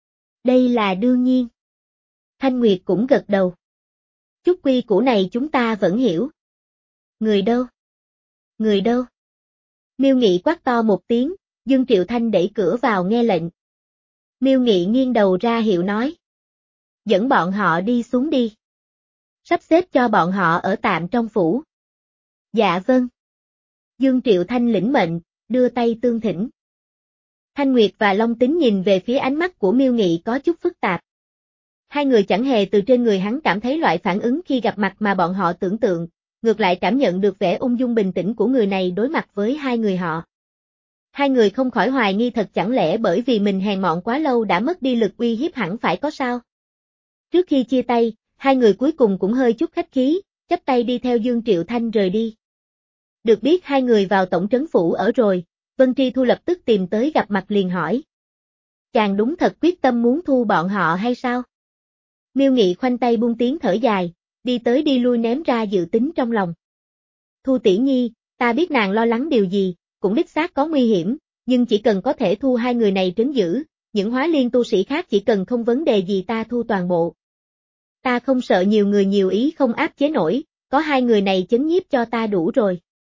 A: Đây là đương nhiên. Thanh Nguyệt cũng gật đầu. Chút quy củ này chúng ta vẫn hiểu. Người đâu? Người đâu? Miêu Nghị quát to một tiếng, Dương Triệu Thanh đẩy cửa vào nghe lệnh. Miêu Nghị nghiêng đầu ra hiệu nói. Dẫn bọn họ đi xuống đi. Sắp xếp cho bọn họ ở tạm trong phủ. Dạ vâng. Dương Triệu Thanh lĩnh mệnh, đưa tay tương thỉnh. Thanh Nguyệt và Long Tính nhìn về phía ánh mắt của Miêu Nghị có chút phức tạp. Hai người chẳng hề từ trên người hắn cảm thấy loại phản ứng khi gặp mặt mà bọn họ tưởng tượng, ngược lại cảm nhận được vẻ ung dung bình tĩnh của người này đối mặt với hai người họ. Hai người không khỏi hoài nghi thật chẳng lẽ bởi vì mình hèn mọn quá lâu đã mất đi lực uy hiếp hẳn phải có sao. Trước khi chia tay, hai người cuối cùng cũng hơi chút khách khí, chắp tay đi theo Dương Triệu Thanh rời đi. Được biết hai người vào tổng trấn phủ ở rồi, Vân Tri Thu lập tức tìm tới gặp mặt liền hỏi. Chàng đúng thật quyết tâm muốn thu bọn họ hay sao? Miêu Nghị khoanh tay buông tiếng thở dài, đi tới đi lui ném ra dự tính trong lòng. Thu tỷ nhi, ta biết nàng lo lắng điều gì, cũng đích xác có nguy hiểm, nhưng chỉ cần có thể thu hai người này trấn giữ, những hóa liên tu sĩ khác chỉ cần không vấn đề gì ta thu toàn bộ. Ta không sợ nhiều người nhiều ý không áp chế nổi, có hai người này chấn nhiếp cho ta đủ rồi.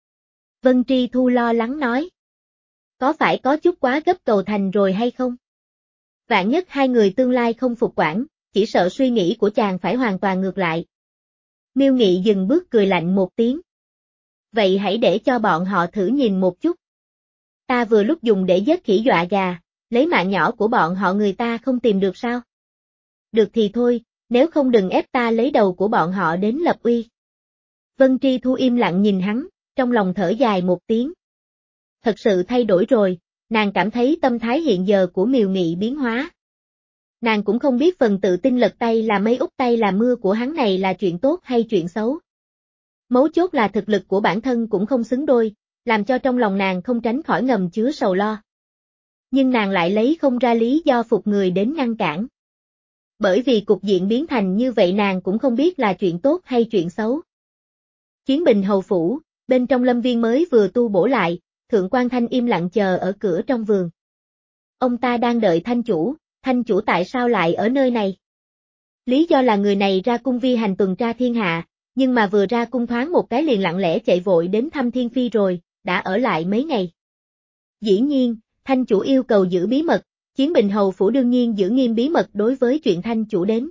A: Vân Tri Thu lo lắng nói. Có phải có chút quá gấp cầu thành rồi hay không? Vạn nhất hai người tương lai không phục quản, chỉ sợ suy nghĩ của chàng phải hoàn toàn ngược lại. Miêu Nghị dừng bước cười lạnh một tiếng. Vậy hãy để cho bọn họ thử nhìn một chút. Ta vừa lúc dùng để giết khỉ dọa gà, lấy mạng nhỏ của bọn họ người ta không tìm được sao? Được thì thôi, nếu không đừng ép ta lấy đầu của bọn họ đến lập uy. Vân Tri Thu im lặng nhìn hắn, trong lòng thở dài một tiếng. Thật sự thay đổi rồi, nàng cảm thấy tâm thái hiện giờ của Miêu Nghị biến hóa. Nàng cũng không biết phần tự tin lật tay là mấy út tay là mưa của hắn này là chuyện tốt hay chuyện xấu. Mấu chốt là thực lực của bản thân cũng không xứng đôi, làm cho trong lòng nàng không tránh khỏi ngầm chứa sầu lo. Nhưng nàng lại lấy không ra lý do phục người đến ngăn cản. Bởi vì cục diện biến thành như vậy nàng cũng không biết là chuyện tốt hay chuyện xấu. Chiến Bình Hầu Phủ, bên trong lâm viên mới vừa tu bổ lại, Thượng quan Thanh im lặng chờ ở cửa trong vườn. Ông ta đang đợi Thanh chủ, Thanh chủ tại sao lại ở nơi này? Lý do là người này ra cung vi hành tuần tra thiên hạ, nhưng mà vừa ra cung thoáng một cái liền lặng lẽ chạy vội đến thăm Thiên Phi rồi, đã ở lại mấy ngày. Dĩ nhiên, Thanh chủ yêu cầu giữ bí mật, Chiến Bình Hầu Phủ đương nhiên giữ nghiêm bí mật đối với chuyện Thanh chủ đến.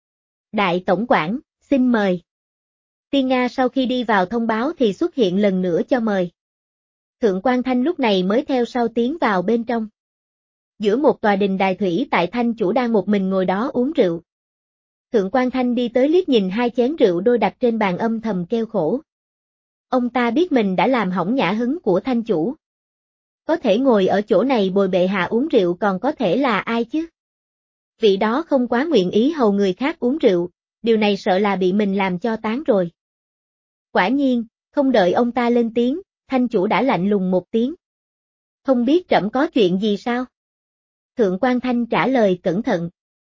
A: Đại tổng quản, xin mời. Tiên Nga sau khi đi vào thông báo thì xuất hiện lần nữa cho mời. Thượng quan Thanh lúc này mới theo sau tiến vào bên trong. Giữa một tòa đình đài thủy tại Thanh chủ đang một mình ngồi đó uống rượu. Thượng quan Thanh đi tới liếc nhìn hai chén rượu đôi đặt trên bàn âm thầm kêu khổ. Ông ta biết mình đã làm hỏng nhã hứng của Thanh chủ. Có thể ngồi ở chỗ này bồi bệ hạ uống rượu còn có thể là ai chứ? Vị đó không quá nguyện ý hầu người khác uống rượu, điều này sợ là bị mình làm cho tán rồi. Quả nhiên, không đợi ông ta lên tiếng, Thanh chủ đã lạnh lùng một tiếng. Không biết trẫm có chuyện gì sao? Thượng quan Thanh trả lời cẩn thận.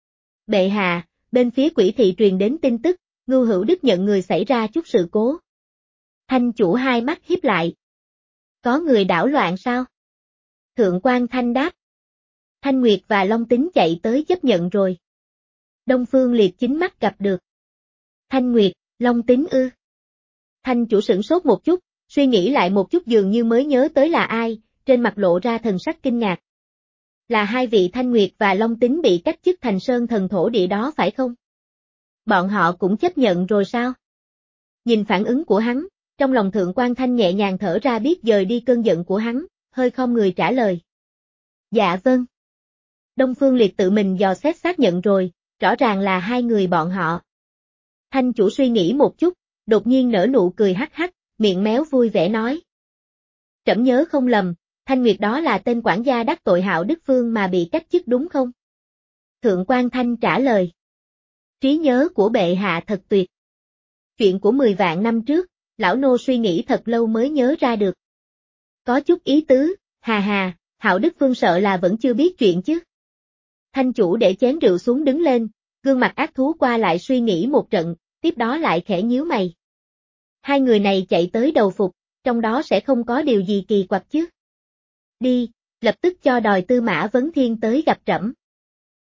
A: Bệ hạ, bên phía Quỷ thị truyền đến tin tức, Ngưu Hữu Đức nhận người xảy ra chút sự cố. Thanh chủ hai mắt híp lại. Có người đảo loạn sao? Thượng quan Thanh đáp. Thanh Nguyệt và Long Tính chạy tới chấp nhận rồi. Đông Phương Liệt chính mắt gặp được. Thanh Nguyệt, Long Tính ư? Thanh chủ sửng sốt một chút, suy nghĩ lại một chút dường như mới nhớ tới là ai, trên mặt lộ ra thần sắc kinh ngạc. Là hai vị Thanh Nguyệt và Long Tính bị cách chức thành sơn thần thổ địa đó phải không? Bọn họ cũng chấp nhận rồi sao? Nhìn phản ứng của hắn, trong lòng Thượng quan Thanh nhẹ nhàng thở ra biết dời đi cơn giận của hắn, hơi khom người trả lời. Dạ vâng. Đông Phương Liệt tự mình dò xét xác nhận rồi, rõ ràng là hai người bọn họ. Thanh chủ suy nghĩ một chút, đột nhiên nở nụ cười hắc hắc, miệng méo vui vẻ nói. Trẫm nhớ không lầm, Thanh Nguyệt đó là tên quản gia đắc tội Hạo Đức Phương mà bị cách chức đúng không? Thượng quan Thanh trả lời. Trí nhớ của bệ hạ thật tuyệt. Chuyện của mười vạn năm trước, lão nô suy nghĩ thật lâu mới nhớ ra được. Có chút ý tứ, hà hà, Hạo Đức Phương sợ là vẫn chưa biết chuyện chứ. Thanh chủ để chén rượu xuống đứng lên, gương mặt ác thú qua lại suy nghĩ một trận, tiếp đó lại khẽ nhíu mày. Hai người này chạy tới đầu phục, trong đó sẽ không có điều gì kỳ quặc chứ. Đi, lập tức cho đòi Tư Mã Vấn Thiên tới gặp trẫm.